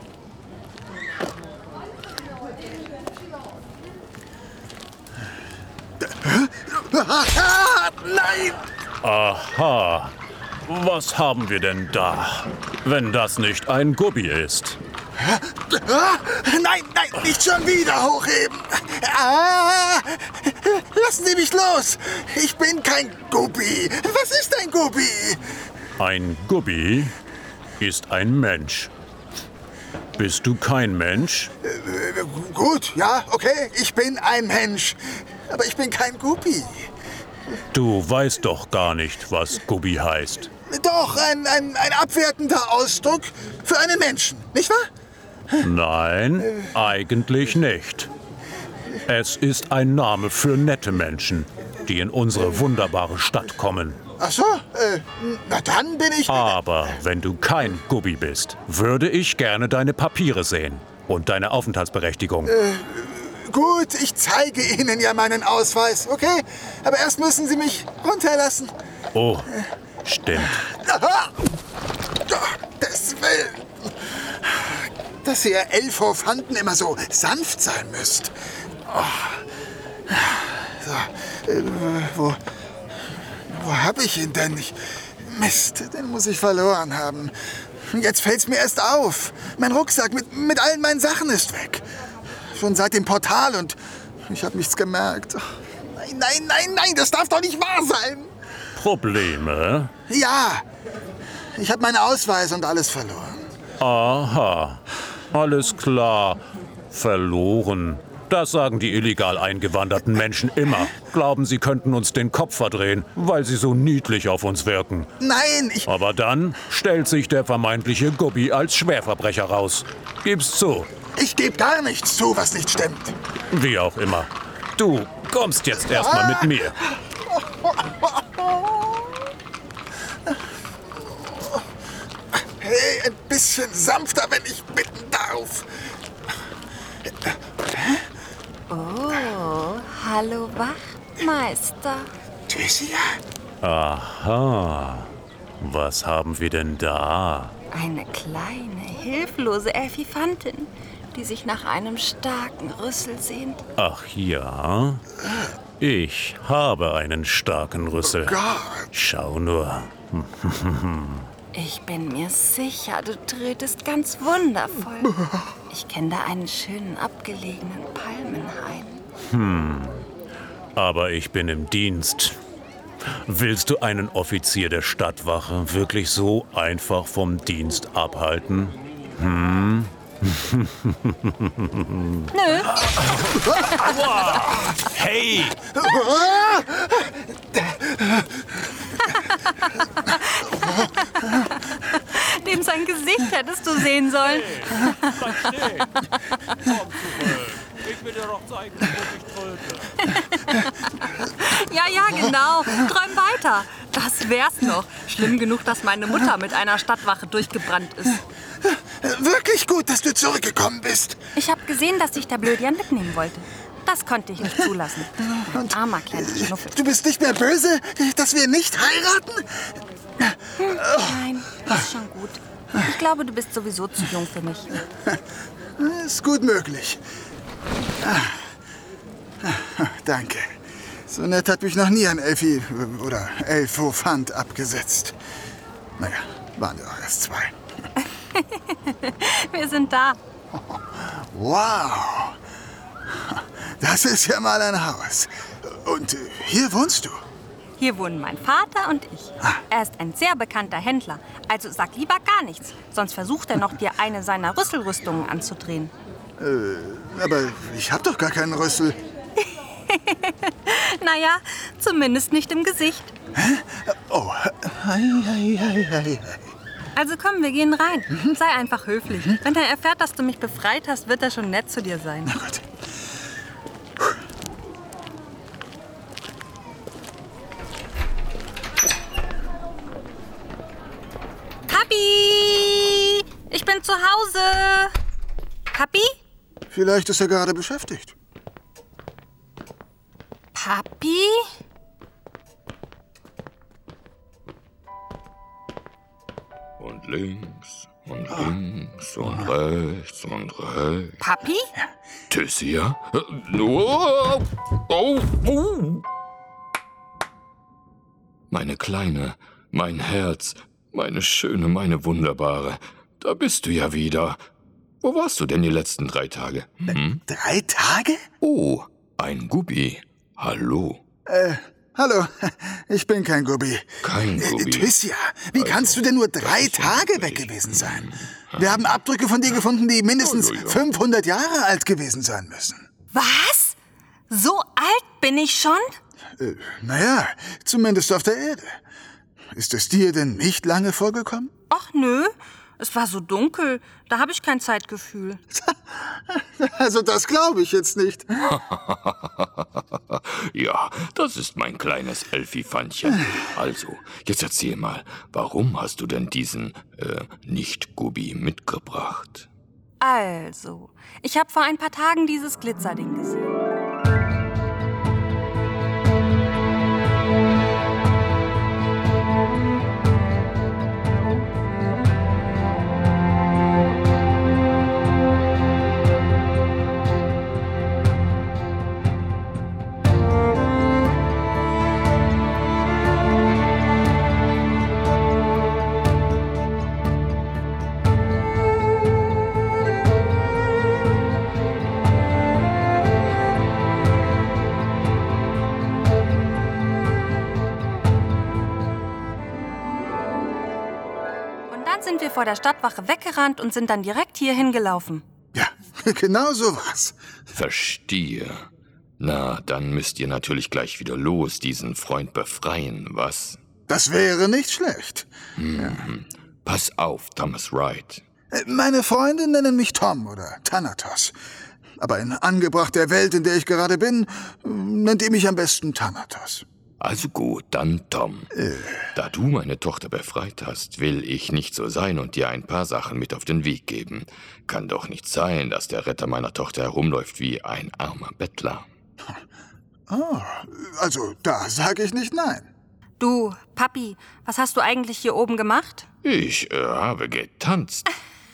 Nein! Aha. Was haben wir denn da? Wenn das nicht ein Gubbi ist. Nein, nein, nicht schon wieder hochheben. Ah, lassen Sie mich los. Ich bin kein Gubbi. Was ist ein Gubbi? Ein Gubbi ist ein Mensch. Bist du kein Mensch? Äh, gut, ja, okay, ich bin ein Mensch. Aber ich bin kein Gubbi. Du weißt doch gar nicht, was Gubbi heißt. Doch, ein, ein, ein abwertender Ausdruck für einen Menschen, nicht wahr? Nein, eigentlich nicht. Es ist ein Name für nette Menschen, die in unsere wunderbare Stadt kommen. Ach so, äh, na dann bin ich... Aber wenn du kein Gubbi bist, würde ich gerne deine Papiere sehen und deine Aufenthaltsberechtigung. Äh, gut, ich zeige Ihnen ja meinen Ausweis, okay? Aber erst müssen Sie mich runterlassen. Oh, stimmt. Aha! Das will... Dass ihr Elfophanten immer so sanft sein müsst. Oh. So, äh, wo... Wo hab ich ihn denn? Ich, Mist, den muss ich verloren haben. Jetzt fällt's mir erst auf. Mein Rucksack mit, mit allen meinen Sachen ist weg. Schon seit dem Portal und ich habe nichts gemerkt. Nein, nein, nein, nein, das darf doch nicht wahr sein. Probleme? Ja, ich habe meinen Ausweis und alles verloren. Aha, alles klar. Verloren. Das sagen die illegal eingewanderten Menschen immer. Glauben, sie könnten uns den Kopf verdrehen, weil sie so niedlich auf uns wirken. Nein, ich... Aber dann stellt sich der vermeintliche Gubbi als Schwerverbrecher raus. Gib's zu. Ich gebe gar nichts zu, was nicht stimmt. Wie auch immer. Du kommst jetzt erstmal mit mir. Hey, ein bisschen sanfter, wenn ich bitten darf. Oh, hallo Wachtmeister. Thysia? Aha. Was haben wir denn da? Eine kleine, hilflose Elfifantin, die sich nach einem starken Rüssel sehnt. Ach ja? Ich habe einen starken Rüssel. Gott. Schau nur. Ich bin mir sicher, du trötest ganz wundervoll. Ich kenne da einen schönen, abgelegenen Palmenhain. Hm, aber ich bin im Dienst. Willst du einen Offizier der Stadtwache wirklich so einfach vom Dienst abhalten? Hm? Nö. Aua! Hey! Dem sein Gesicht hättest du sehen sollen. Ich will dir doch zeigen, wo ich tröte. Ja, ja, genau. Träum weiter. Das wär's noch. Schlimm genug, dass meine Mutter mit einer Stadtwache durchgebrannt ist. Wirklich gut, dass du zurückgekommen bist. Ich habe gesehen, dass dich der Blödian mitnehmen wollte. Das konnte ich nicht zulassen. Und armer kleiner Schnuffel. Du bist nicht mehr böse, dass wir nicht heiraten? Hm, nein, ist schon gut. Ich glaube, du bist sowieso zu jung für mich. Ist gut möglich. Danke. So nett hat mich noch nie ein Elfi oder Elfophant abgesetzt. Naja, waren ja auch erst zwei. Wir sind da. Wow. Das ist ja mal ein Haus. Und äh, hier wohnst du? Hier wohnen mein Vater und ich. Er ist ein sehr bekannter Händler. Also sag lieber gar nichts. Sonst versucht er noch, dir eine seiner Rüsselrüstungen anzudrehen. Äh, aber ich hab doch gar keinen Rüssel. Naja, zumindest nicht im Gesicht. Hä? Oh, hei, hei, hei, hei. Also komm, wir gehen rein. Mhm. Sei einfach höflich. Mhm. Wenn er erfährt, dass du mich befreit hast, wird er schon nett zu dir sein. Na gut. Papi! Ich bin zu Hause. Papi? Vielleicht ist er gerade beschäftigt. Papi? Und links und links und rechts und rechts. Papi? Tessia? Oh, oh, oh. Meine Kleine, mein Herz, meine Schöne, meine Wunderbare. Da bist du ja wieder. Wo warst du denn die letzten drei Tage? Hm? Drei Tage? Oh, ein Guppi. Hallo. Äh, hallo. Ich bin kein Guppi. Kein Guppi. Äh, Tessia, wie also, kannst du denn nur drei Tage weg gewesen sein? Wir haben Abdrücke von dir gefunden, die mindestens oh, ja, ja. fünfhundert Jahre alt gewesen sein müssen. Was? So alt bin ich schon? Äh, naja, zumindest auf der Erde. Ist es dir denn nicht lange vorgekommen? Ach nö, es war so dunkel, da habe ich kein Zeitgefühl. Also das glaube ich jetzt nicht. Ja, das ist mein kleines Elfifantchen. Also, jetzt erzähl mal, warum hast du denn diesen äh, Nicht-Gubbi mitgebracht? Also, ich habe vor ein paar Tagen dieses Glitzerding gesehen. Sind wir vor der Stadtwache weggerannt und sind dann direkt hierhin gelaufen. Ja, genau so war's. Verstehe. Na, dann müsst ihr natürlich gleich wieder los, diesen Freund befreien, was? Das wäre nicht schlecht. Hm. Ja. Pass auf, Thomas Wright. Meine Freunde nennen mich Tom oder Thanatos. Aber in Angebracht der Welt, in der ich gerade bin, nennt ihr mich am besten Thanatos. Also gut, dann Tom. Äh. Da du meine Tochter befreit hast, will ich nicht so sein und dir ein paar Sachen mit auf den Weg geben. Kann doch nicht sein, dass der Retter meiner Tochter herumläuft wie ein armer Bettler. Oh, also da sage ich nicht nein. Du, Papi, was hast du eigentlich hier oben gemacht? Ich äh, habe getanzt.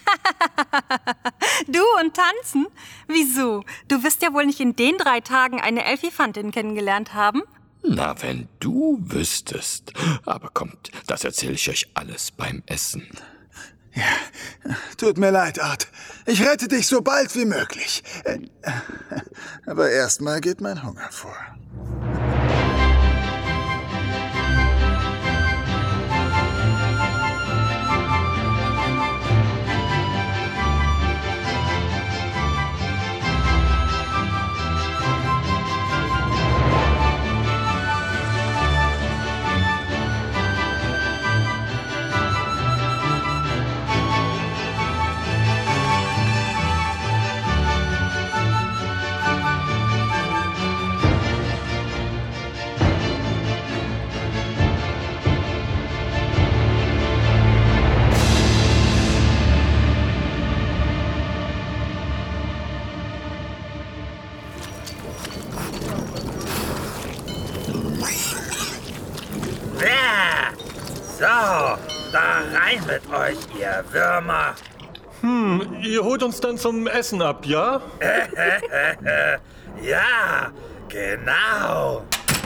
Du und tanzen? Wieso? Du wirst ja wohl nicht in den drei Tagen eine Elfifantin kennengelernt haben? Na, wenn du wüsstest. Aber kommt, das erzähle ich euch alles beim Essen. Ja, tut mir leid, Art. Ich rette dich so bald wie möglich. Aber erstmal geht mein Hunger vor. So, da rein mit euch, ihr Würmer. Hm, ihr holt uns dann zum Essen ab, ja? Ja, genau.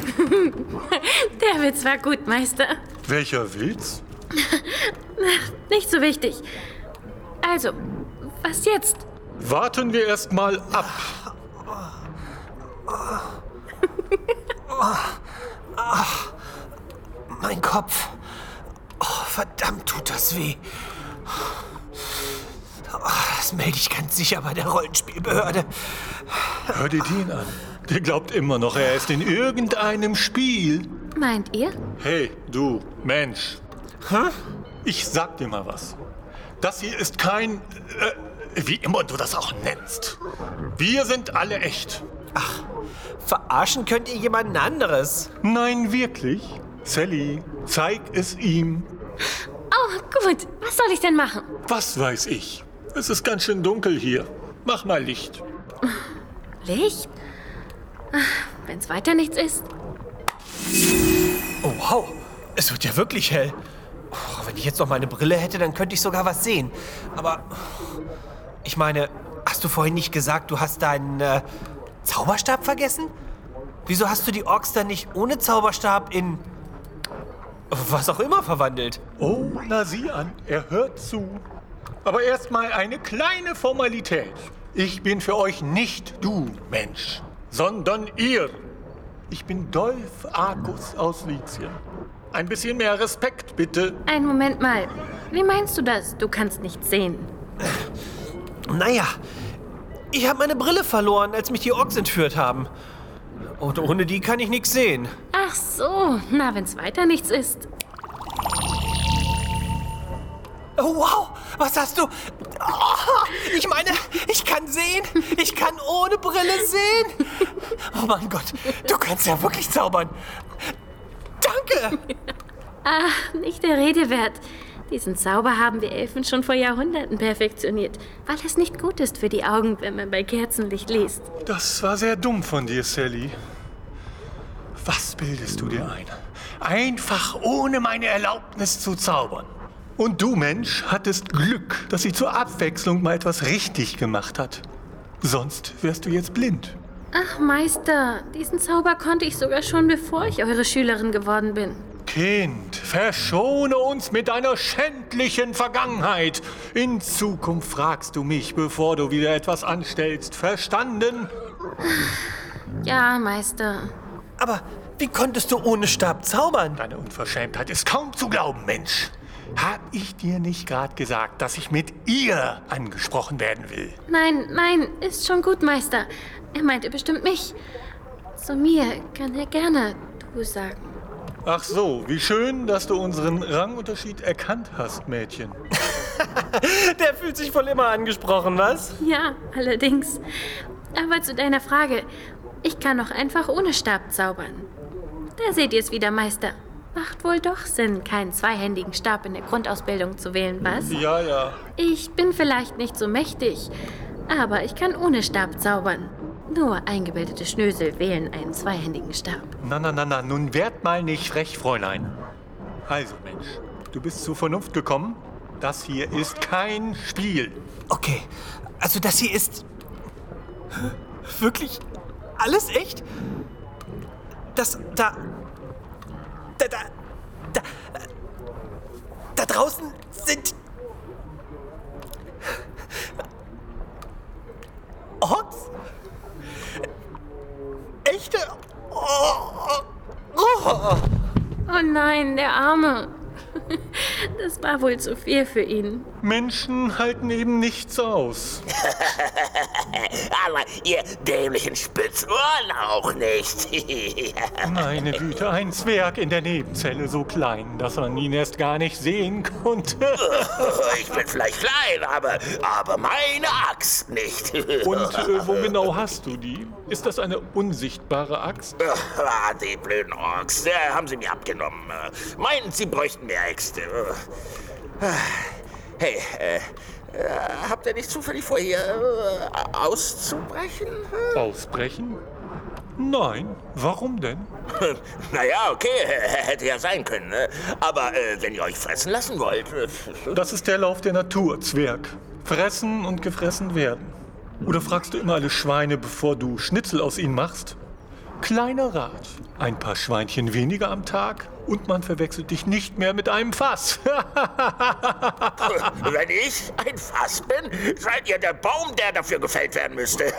Der Witz war gut, Meister. Welcher Witz? Nicht so wichtig. Also, was jetzt? Warten wir erst mal ab. Mein Kopf. Oh, verdammt, tut das weh. Oh, das melde ich ganz sicher bei der Rollenspielbehörde. Hör dir den an. Der glaubt immer noch, er ist in irgendeinem Spiel. Meint ihr? Hey, du, Mensch. Hä? Ich sag dir mal was. Das hier ist kein... Äh, wie immer du das auch nennst. Wir sind alle echt. Ach, verarschen könnt ihr jemanden anderes? Nein, wirklich? Sally, zeig es ihm. Oh, gut. Was soll ich denn machen? Was weiß ich? Es ist ganz schön dunkel hier. Mach mal Licht. Licht? Wenn's weiter nichts ist. Oh, wow. Es wird ja wirklich hell. Oh, wenn ich jetzt noch meine Brille hätte, dann könnte ich sogar was sehen. Aber ich meine, hast du vorhin nicht gesagt, du hast deinen äh, Zauberstab vergessen? Wieso hast du die Orks dann nicht ohne Zauberstab in was auch immer verwandelt? Oh, na sieh an, er hört zu. Aber erstmal eine kleine Formalität. Ich bin für euch nicht du, Mensch, sondern ihr. Ich bin Dolph Arcus aus Lycien. Ein bisschen mehr Respekt, bitte. Einen Moment mal. Wie meinst du das? Du kannst nichts sehen. Naja, ich habe meine Brille verloren, als mich die Orks entführt haben. Und ohne die kann ich nichts sehen. Ach so, na, wenn's weiter nichts ist. Oh, wow, was hast du? Oh, ich meine, ich kann sehen. Ich kann ohne Brille sehen. Oh mein Gott, du kannst ja wirklich zaubern. Danke. Ach, nicht der Rede wert. Diesen Zauber haben wir Elfen schon vor Jahrhunderten perfektioniert, weil es nicht gut ist für die Augen, wenn man bei Kerzenlicht liest. Das war sehr dumm von dir, Sally. Was bildest du dir ein? Einfach ohne meine Erlaubnis zu zaubern. Und du, Mensch, hattest Glück, dass sie zur Abwechslung mal etwas richtig gemacht hat. Sonst wärst du jetzt blind. Ach, Meister, diesen Zauber konnte ich sogar schon, bevor ich eure Schülerin geworden bin. Kind, verschone uns mit deiner schändlichen Vergangenheit. In Zukunft fragst du mich, bevor du wieder etwas anstellst. Verstanden? Ja, Meister. Aber wie konntest du ohne Stab zaubern? Deine Unverschämtheit ist kaum zu glauben, Mensch. Hab ich dir nicht gerade gesagt, dass ich mit ihr angesprochen werden will? Nein, nein, ist schon gut, Meister. Er meinte bestimmt mich. Zu mir kann er gerne du sagen. Ach so, wie schön, dass du unseren Rangunterschied erkannt hast, Mädchen. Der fühlt sich wohl immer angesprochen, was? Ja, allerdings. Aber zu deiner Frage. Ich kann auch einfach ohne Stab zaubern. Da seht ihr es wieder, Meister. Macht wohl doch Sinn, keinen zweihändigen Stab in der Grundausbildung zu wählen, was? Ja, ja. Ich bin vielleicht nicht so mächtig, aber ich kann ohne Stab zaubern. Nur eingebildete Schnösel wählen einen zweihändigen Stab. Na, na, na, na, nun werd mal nicht frech, Fräulein. Also, Mensch, du bist zur Vernunft gekommen? Das hier ist kein Spiel. Okay, also das hier ist wirklich alles echt? das, da, da, da, da, da draußen sind Orks? Echte Oh, oh. oh nein, der Arme. Das war wohl zu viel für ihn. Menschen halten eben nichts aus. Aber ihr dämlichen Spitzohren auch nicht. Meine Güte, ein Zwerg in der Nebenzelle, so klein, dass man ihn erst gar nicht sehen konnte. Ich bin vielleicht klein, aber, aber meine Axt nicht. Und äh, wo genau hast du die? Ist das eine unsichtbare Axt? Ah, die blöden Orks, äh, haben sie mir abgenommen. Meinen, sie bräuchten mehr Äxte. Hey, äh, äh, habt ihr nicht zufällig vor, hier äh, auszubrechen? Ausbrechen? Nein, warum denn? Naja, okay, hätte ja sein können. Ne? Aber äh, wenn ihr euch fressen lassen wollt... Äh, das ist der Lauf der Natur, Zwerg. Fressen und gefressen werden. Oder fragst du immer alle Schweine, bevor du Schnitzel aus ihnen machst? Kleiner Rat. Ein paar Schweinchen weniger am Tag und man verwechselt dich nicht mehr mit einem Fass. Wenn ich ein Fass bin, seid ihr der Baum, der dafür gefällt werden müsste.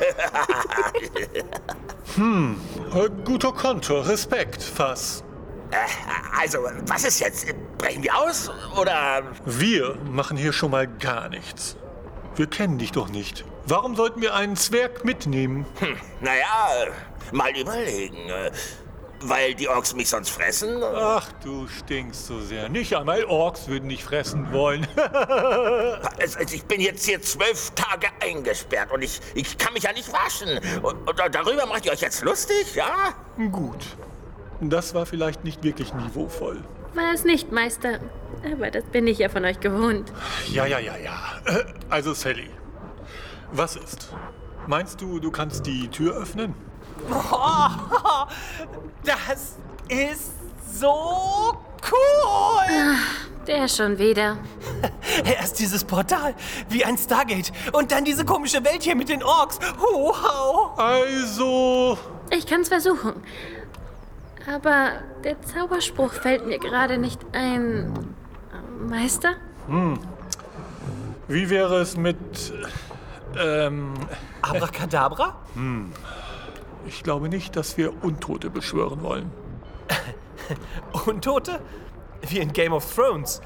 hm, guter Konter. Respekt, Fass. Äh, also, was ist jetzt? Brechen wir aus, oder? Wir machen hier schon mal gar nichts. Wir kennen dich doch nicht. Warum sollten wir einen Zwerg mitnehmen? Hm, naja, mal überlegen. Weil die Orks mich sonst fressen? Ach, du stinkst so sehr. Nicht einmal Orks würden dich fressen wollen. also, ich bin jetzt hier zwölf Tage eingesperrt und ich, ich kann mich ja nicht waschen. Und, und darüber macht ihr euch jetzt lustig, ja? Gut. Das war vielleicht nicht wirklich niveauvoll. War es nicht, Meister. Aber das bin ich ja von euch gewohnt. Ja, ja, ja, ja. Also, Sally, was ist? Meinst du, du kannst die Tür öffnen? Oh, das ist so cool! Ach, der schon wieder. Erst dieses Portal, wie ein Stargate. Und dann diese komische Welt hier mit den Orks. Wow! Also... Ich kann's versuchen. Aber der Zauberspruch fällt mir gerade nicht ein. Meister? Hm. Wie wäre es mit... Ähm... Abracadabra? Hm. Ich glaube nicht, dass wir Untote beschwören wollen. Untote? Wie in Game of Thrones.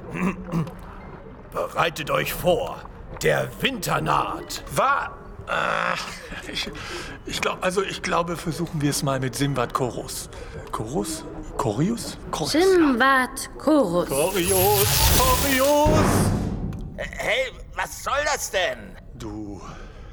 Bereitet euch vor, der Winter naht. Was? Äh, ich, ich glaube, also ich glaube, versuchen wir es mal mit Simvat Chorus. Chorus? Chorius? Chorus. Simvat Chorus. Chorius, Chorius. Hey, was soll das denn? Du...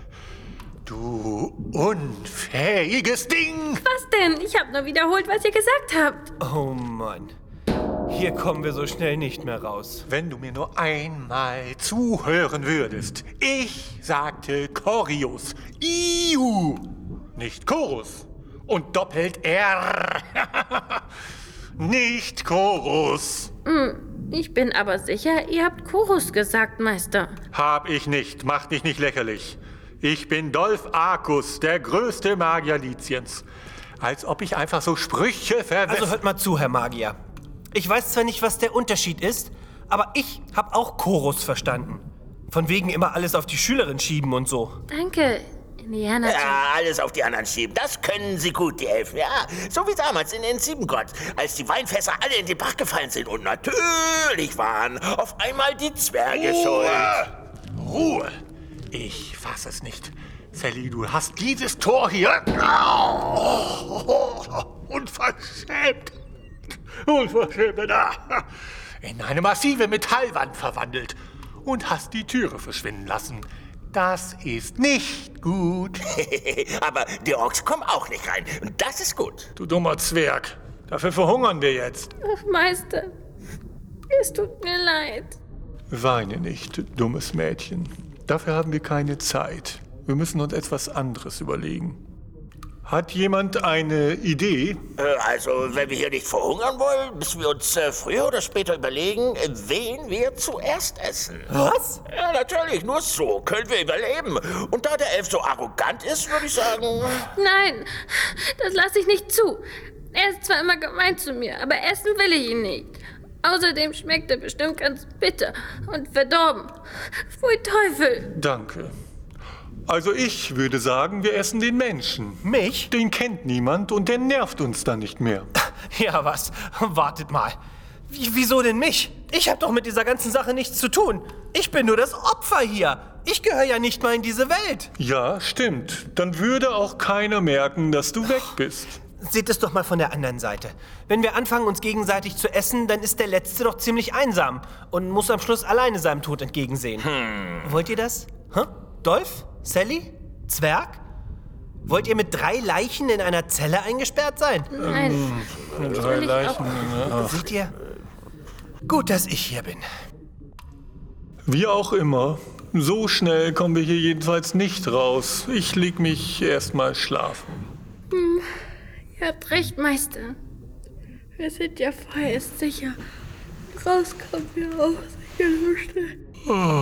Du unfähiges Ding! Was denn? Ich habe nur wiederholt, was ihr gesagt habt. Oh Mann. Hier kommen wir so schnell nicht mehr raus. Wenn du mir nur einmal zuhören würdest. Ich sagte Chorius. Iu. Nicht Chorus. Und doppelt R. Nicht Chorus. Ich bin aber sicher, ihr habt Chorus gesagt, Meister. Hab ich nicht. Macht dich nicht lächerlich. Ich bin Dolph Arcus, der größte Magier Liziens. Als ob ich einfach so Sprüche verwende. Also hört mal zu, Herr Magier. Ich weiß zwar nicht, was der Unterschied ist, aber ich habe auch Chorus verstanden. Von wegen immer alles auf die Schülerin schieben und so. Danke, Indiana. Ja, alles auf die anderen schieben. Das können sie gut, die Elfen. Ja, so wie damals in den Siebengott, als die Weinfässer alle in den Bach gefallen sind. Und natürlich waren auf einmal die Zwerge schuld. Ruhe! Ruhe! Ich fass es nicht. Sally, du hast dieses Tor hier... Oh, unverschämt! Unverschämt! In eine massive Metallwand verwandelt und hast die Türe verschwinden lassen. Das ist nicht gut. Aber die Orks kommen auch nicht rein. Und das ist gut. Du dummer Zwerg. Dafür verhungern wir jetzt. Ach, Meister. Es tut mir leid. Weine nicht, dummes Mädchen. Dafür haben wir keine Zeit. Wir müssen uns etwas anderes überlegen. Hat jemand eine Idee? Äh, also, wenn wir hier nicht verhungern wollen, müssen wir uns äh, früher oder später überlegen, äh, wen wir zuerst essen. Was? Ja, natürlich, nur so können wir überleben. Und da der Elf so arrogant ist, würde ich sagen... Nein, das lasse ich nicht zu. Er ist zwar immer gemein zu mir, aber essen will ich ihn nicht. Außerdem schmeckt er bestimmt ganz bitter und verdorben. Pfui Teufel. Danke. Also ich würde sagen, wir essen den Menschen. Mich? Den kennt niemand und der nervt uns dann nicht mehr. Ja, was? Wartet mal. Wie, wieso denn mich? Ich habe doch mit dieser ganzen Sache nichts zu tun. Ich bin nur das Opfer hier. Ich gehöre ja nicht mal in diese Welt. Ja, stimmt. Dann würde auch keiner merken, dass du weg bist. Seht es doch mal von der anderen Seite. Wenn wir anfangen, uns gegenseitig zu essen, dann ist der Letzte doch ziemlich einsam und muss am Schluss alleine seinem Tod entgegensehen. Hm. Wollt ihr das? Hä? Dolph? Sally? Zwerg? Wollt ihr mit drei Leichen in einer Zelle eingesperrt sein? Nein. Ähm, drei Leichen. Ach. Seht ihr? Gut, dass ich hier bin. Wie auch immer. So schnell kommen wir hier jedenfalls nicht raus. Ich leg mich erstmal schlafen. Hm. Ihr habt recht, Meister. Wir sind ja vorerst sicher. Rauskommen wir auch sicher so schnell. Oh.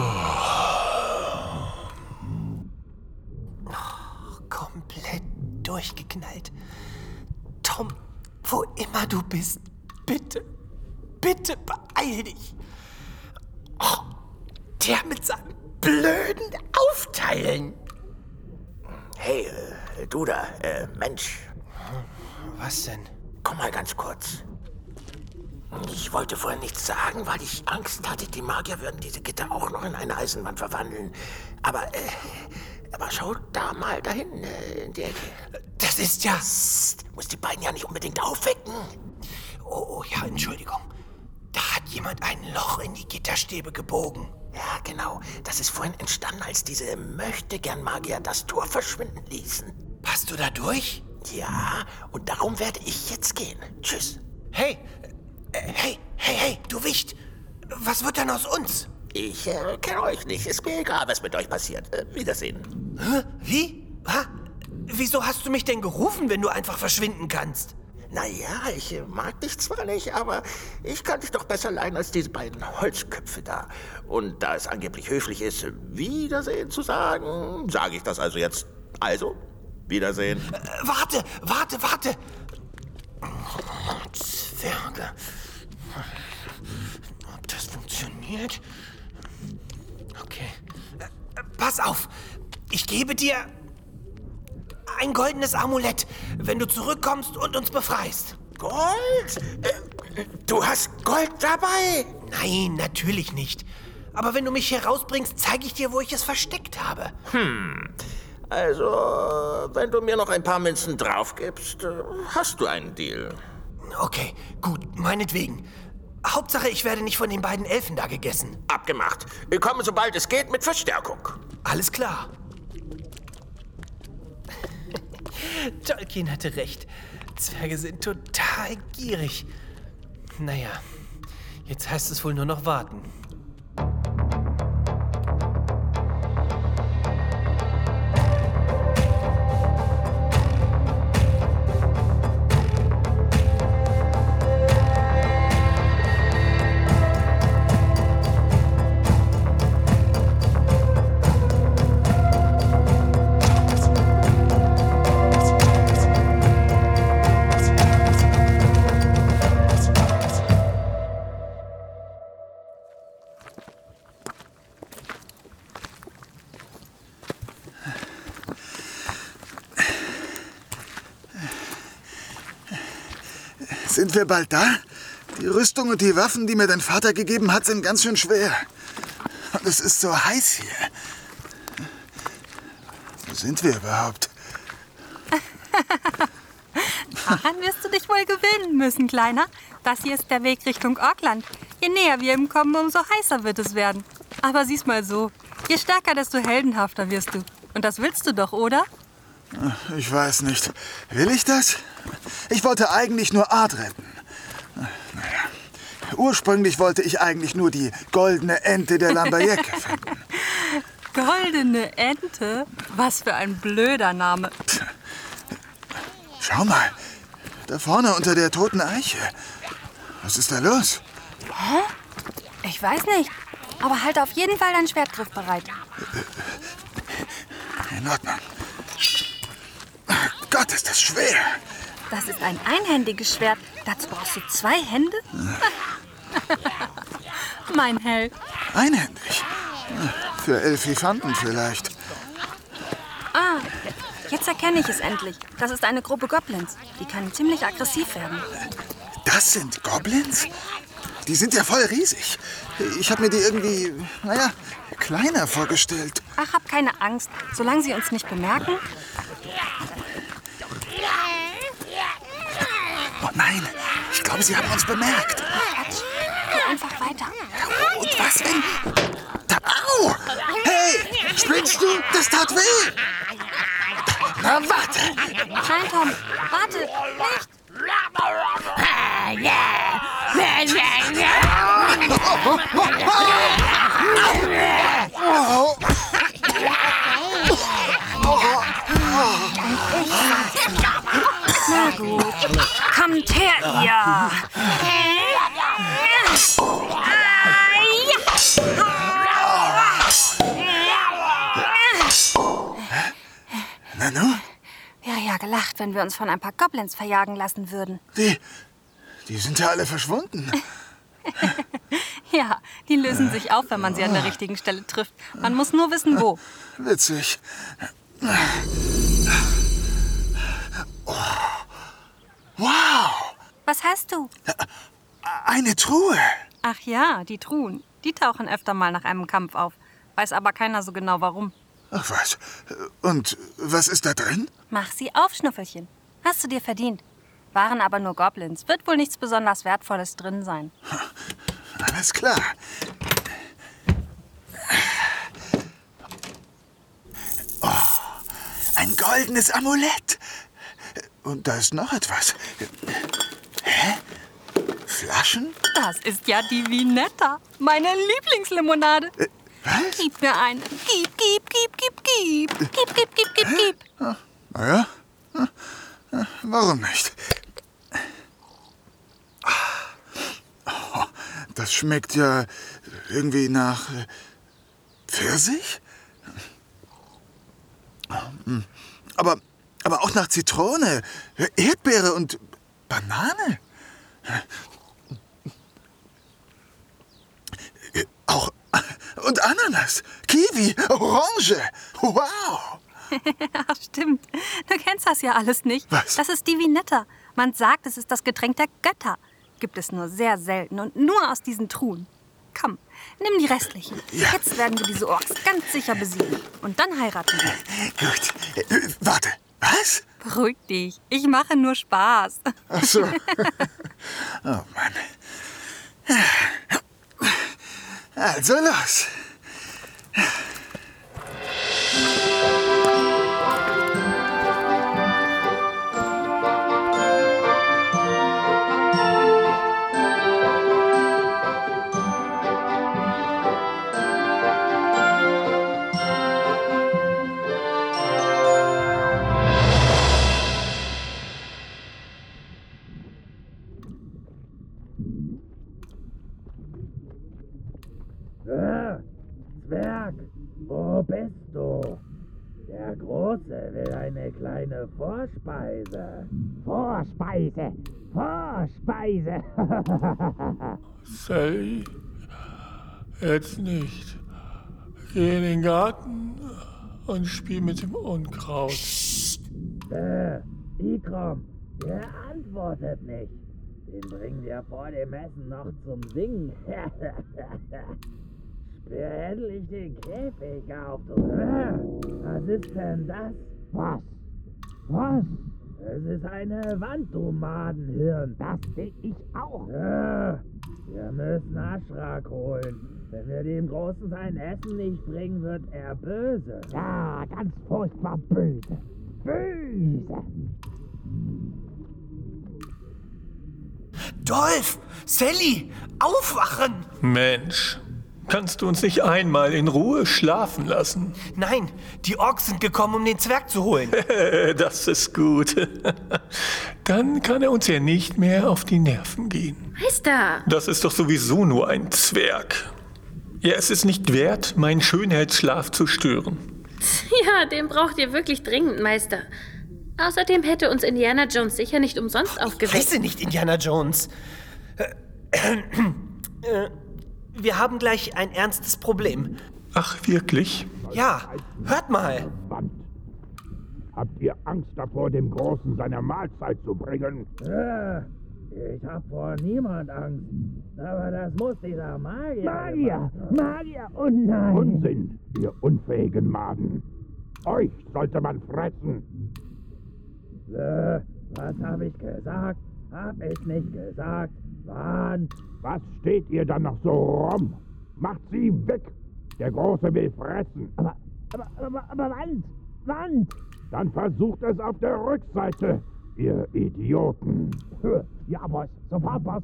Komplett durchgeknallt. Tom, wo immer du bist, bitte, bitte beeil dich. Oh, der mit seinem blöden Aufteilen. Hey, äh, du da, äh, Mensch. Was denn? Komm mal ganz kurz. Ich wollte vorhin nichts sagen, weil ich Angst hatte, die Magier würden diese Gitter auch noch in eine Eisenwand verwandeln. Aber, äh, aber schau da mal dahin, äh, in die Ecke. Das ist ja... Psst, muss die beiden ja nicht unbedingt aufwecken. Oh, oh, ja, Entschuldigung. Da hat jemand ein Loch in die Gitterstäbe gebogen. Ja, genau. Das ist vorhin entstanden, als diese Möchtegern-Magier das Tor verschwinden ließen. Passt du da durch? Ja, und darum werde ich jetzt gehen. Tschüss. Hey, äh, hey, hey, hey, du Wicht. Was wird denn aus uns? Ich äh, kenne euch nicht. Ist mir egal, was mit euch passiert. Äh, Wiedersehen. Hä? Wie? Ha? Wieso hast du mich denn gerufen, wenn du einfach verschwinden kannst? Naja, ich äh, mag dich zwar nicht, aber ich kann dich doch besser leiden als diese beiden Holzköpfe da. Und da es angeblich höflich ist, Wiedersehen zu sagen, sage ich das also jetzt. Also, Wiedersehen. Äh, warte, warte, warte. Zwerge. Ob das funktioniert? Okay. Äh, pass auf. Ich gebe dir ein goldenes Amulett, wenn du zurückkommst und uns befreist. Gold? Äh, du hast Gold dabei? Nein, natürlich nicht. Aber wenn du mich hier rausbringst, zeige ich dir, wo ich es versteckt habe. Hm. Also, wenn du mir noch ein paar Münzen drauf gibst, hast du einen Deal. Okay, gut, meinetwegen. Hauptsache, ich werde nicht von den beiden Elfen da gegessen. Abgemacht. Wir kommen, sobald es geht, mit Verstärkung. Alles klar. Tolkien hatte recht. Zwerge sind total gierig. Naja, jetzt heißt es wohl nur noch warten. Sind wir bald da? Die Rüstung und die Waffen, die mir dein Vater gegeben hat, sind ganz schön schwer. Und es ist so heiß hier. Wo sind wir überhaupt? Daran wirst du dich wohl gewöhnen müssen, Kleiner. Das hier ist der Weg Richtung Orkland. Je näher wir ihm kommen, umso heißer wird es werden. Aber sieh's mal so. Je stärker, desto heldenhafter wirst du. Und das willst du doch, oder? Ich weiß nicht. Will ich das? Ich wollte eigentlich nur Art retten. Naja. Ursprünglich wollte ich eigentlich nur die goldene Ente der Lambayeke finden. Goldene Ente? Was für ein blöder Name. Schau mal, da vorne unter der toten Eiche. Was ist da los? Hä? Ich weiß nicht. Aber halte auf jeden Fall deinen Schwertgriff bereit. In Ordnung. Gott, ist das schwer. Das ist ein einhändiges Schwert. Dazu brauchst du zwei Hände? Mein Held. Einhändig? Für Elfifanten vielleicht. Ah, jetzt erkenne ich es endlich. Das ist eine Gruppe Goblins. Die kann ziemlich aggressiv werden. Das sind Goblins? Die sind ja voll riesig. Ich habe mir die irgendwie, naja, kleiner vorgestellt. Ach, hab keine Angst. Solange sie uns nicht bemerken. Oh nein, ich glaube, sie haben uns bemerkt. Quatsch. Geh einfach weiter. Und was wenn... Da, au! Hey, spinnst du? Das tat weh! Na, warte! Nein, Tom, warte, nicht! Na gut, kommt her, ihr! Nanu? Wäre ja gelacht, wenn wir uns von ein paar Goblins verjagen lassen würden. Die, die sind ja alle verschwunden. Ja, die lösen sich auf, wenn man sie an der richtigen Stelle trifft. Man muss nur wissen, wo. Witzig. Oh. Wow! Was hast du? Eine Truhe. Ach ja, die Truhen. Die tauchen öfter mal nach einem Kampf auf. Weiß aber keiner so genau, warum. Ach was. Und was ist da drin? Mach sie auf, Schnuffelchen. Hast du dir verdient. Waren aber nur Goblins. Wird wohl nichts besonders Wertvolles drin sein. Alles klar. Oh, ein goldenes Amulett. Und da ist noch etwas. Hä? Flaschen? Das ist ja die Vinetta. Meine Lieblingslimonade. Äh, was? Gib mir eine. Gib, gib, gib, gib, gib. Gib, gib, gib, gib, gib. Ah, na ja. Warum nicht? Oh, das schmeckt ja irgendwie nach äh, Pfirsich. Aber, aber auch nach Zitrone, Erdbeere und Banane. Auch und Ananas, Kiwi, Orange. Wow. Ach, stimmt. Du kennst das ja alles nicht. Was? Das ist die Vinetta. Man sagt, es ist das Getränk der Götter. Gibt es nur sehr selten und nur aus diesen Truhen. Komm, nimm die restlichen. Ja. Jetzt werden wir diese Orks ganz sicher besiegen. Und dann heiraten wir. Gut. Äh, warte, was? Beruhig dich. Ich mache nur Spaß. Ach so. Oh Mann. Also los. Zwerg, wo bist du? Der Große will eine kleine Vorspeise. Vorspeise, Vorspeise. Sally, jetzt nicht. Geh in den Garten und spiel mit dem Unkraut. Äh, Ikram, der antwortet nicht. Den bringen wir vor dem Essen noch zum Singen. Sperr endlich den Käfig auf. Was ist denn das? Was? Was? Es ist eine Wand, du Madenhirn. Das sehe ich auch. Ja, wir müssen Aschrak holen. Wenn wir dem Großen sein Essen nicht bringen, wird er böse. Ja, ganz furchtbar böse. Böse. Dolph! Sally! Aufwachen! Mensch, Kannst du uns nicht einmal in Ruhe schlafen lassen? Nein, die Orks sind gekommen, um den Zwerg zu holen. Das ist gut. Dann kann er uns ja nicht mehr auf die Nerven gehen. Meister! Das ist doch sowieso nur ein Zwerg. Ja, es ist nicht wert, meinen Schönheitsschlaf zu stören. Ja, den braucht ihr wirklich dringend, Meister. Außerdem hätte uns Indiana Jones sicher nicht umsonst aufgeweckt. Ich heiße nicht Indiana Jones. Wir haben gleich ein ernstes Problem. Ach, wirklich? Ja, hört mal. Habt ihr Angst davor, dem Großen seine Mahlzeit zu bringen? Ich hab vor niemand Angst. Aber das muss dieser Magier... Magier! Magier! Oh nein! Unsinn, ihr unfähigen Maden. Euch sollte man fressen. Äh, was hab ich gesagt? Hab ich nicht gesagt. Wann? Was steht ihr dann noch so rum? Macht sie weg! Der Große will fressen. Aber, aber, aber, aber Wand! Wand! Dann versucht es auf der Rückseite, ihr Idioten. Ja, Boss. Sofort, Boss.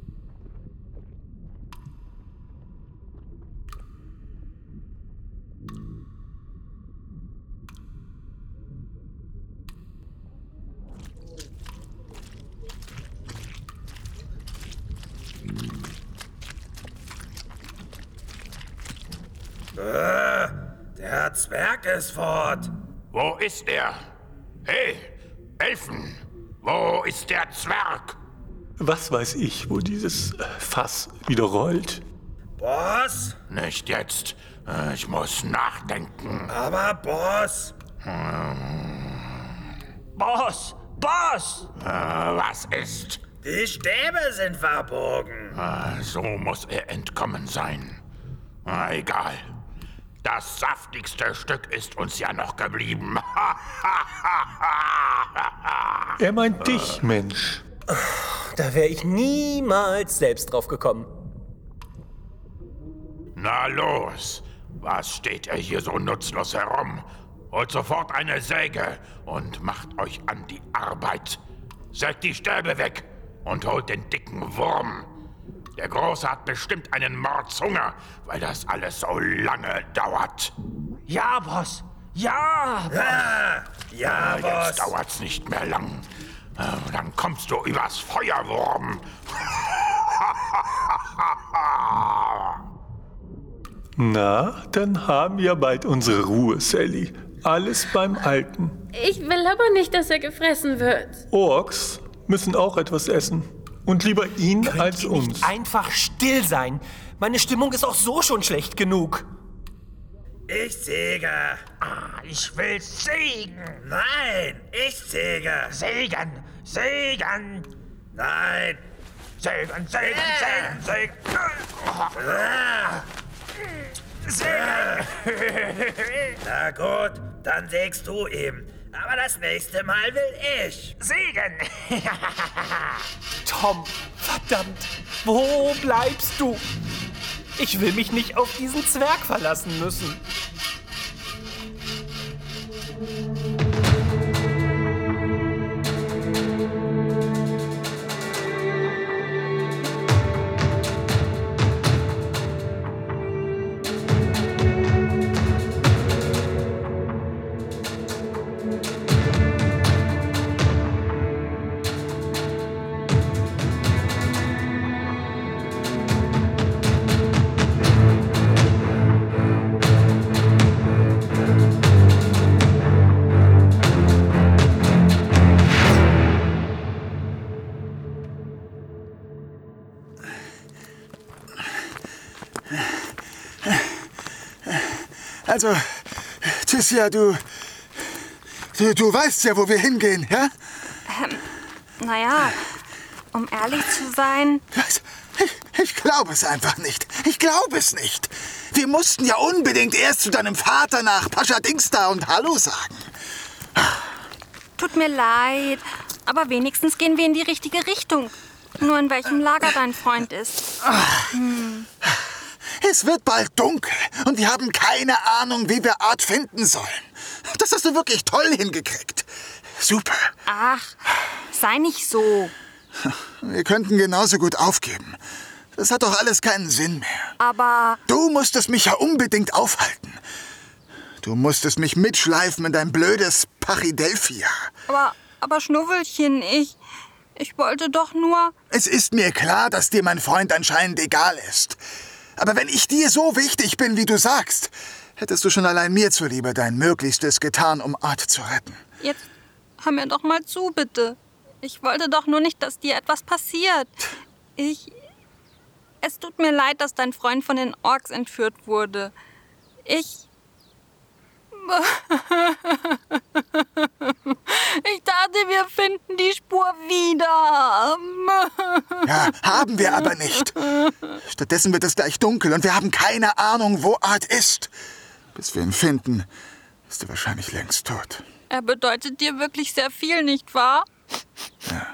Äh, der Zwerg ist fort. Wo ist er? Hey, Elfen, wo ist der Zwerg? Was weiß ich, wo dieses Fass wieder rollt? Boss? Nicht jetzt. Ich muss nachdenken. Aber Boss? Hm. Boss! Boss! Äh, was ist? Die Stäbe sind verbogen. Äh, so muss er entkommen sein. Äh, egal. Das saftigste Stück ist uns ja noch geblieben. Er meint dich, Mensch. Da wäre ich niemals selbst drauf gekommen. Na los, was steht ihr hier so nutzlos herum? Holt sofort eine Säge und macht euch an die Arbeit. Sägt die Stäbe weg und holt den dicken Wurm. Der Große hat bestimmt einen Mordshunger, weil das alles so lange dauert. Ja, Boss! Ja, Boss! Ja, ja, äh, Boss! Jetzt dauert's nicht mehr lang. Äh, dann kommst du übers Feuerwurm. Na, dann haben wir bald unsere Ruhe, Sally. Alles beim Alten. Ich will aber nicht, dass er gefressen wird. Orks müssen auch etwas essen. Und lieber ihn Könnt als ihr uns. nicht einfach still sein? Meine Stimmung ist auch so schon schlecht genug. Ich säge. Ah, ich will sägen! Nein, ich säge. Sägen! Sägen! Nein. Sägen, sägen, sägen, sägen! Ah. Sägen! Na gut, dann sägst du ihm. Aber das nächste Mal will ich. Sägen! Tom, verdammt, wo bleibst du? Ich will mich nicht auf diesen Zwerg verlassen müssen. Also, Tissia, du, du... Du weißt ja, wo wir hingehen, ja? Ähm, naja, um ehrlich zu sein... Ich, ich glaube es einfach nicht. Ich glaube es nicht. Wir mussten ja unbedingt erst zu deinem Vater nach Paschadingsta und Hallo sagen. Tut mir leid, aber wenigstens gehen wir in die richtige Richtung. Nur in welchem Lager dein Freund ist. Hm. Es wird bald dunkel und wir haben keine Ahnung, wie wir Art finden sollen. Das hast du wirklich toll hingekriegt. Super. Ach, sei nicht so. Wir könnten genauso gut aufgeben. Das hat doch alles keinen Sinn mehr. Aber... Du musstest mich ja unbedingt aufhalten. Du musstest mich mitschleifen in dein blödes Paridelfia. Aber, aber Schnuwelchen, ich... Ich wollte doch nur... Es ist mir klar, dass dir mein Freund anscheinend egal ist. Aber wenn ich dir so wichtig bin, wie du sagst, hättest du schon allein mir zuliebe dein Möglichstes getan, um Art zu retten. Jetzt hör mir doch mal zu, bitte. Ich wollte doch nur nicht, dass dir etwas passiert. Ich... Es tut mir leid, dass dein Freund von den Orks entführt wurde. Ich... Ich dachte, wir finden die Spur wieder. Ja, haben wir aber nicht. Stattdessen wird es gleich dunkel und wir haben keine Ahnung, wo Art ist. Bis wir ihn finden, ist er wahrscheinlich längst tot. Er bedeutet dir wirklich sehr viel, nicht wahr? Ja.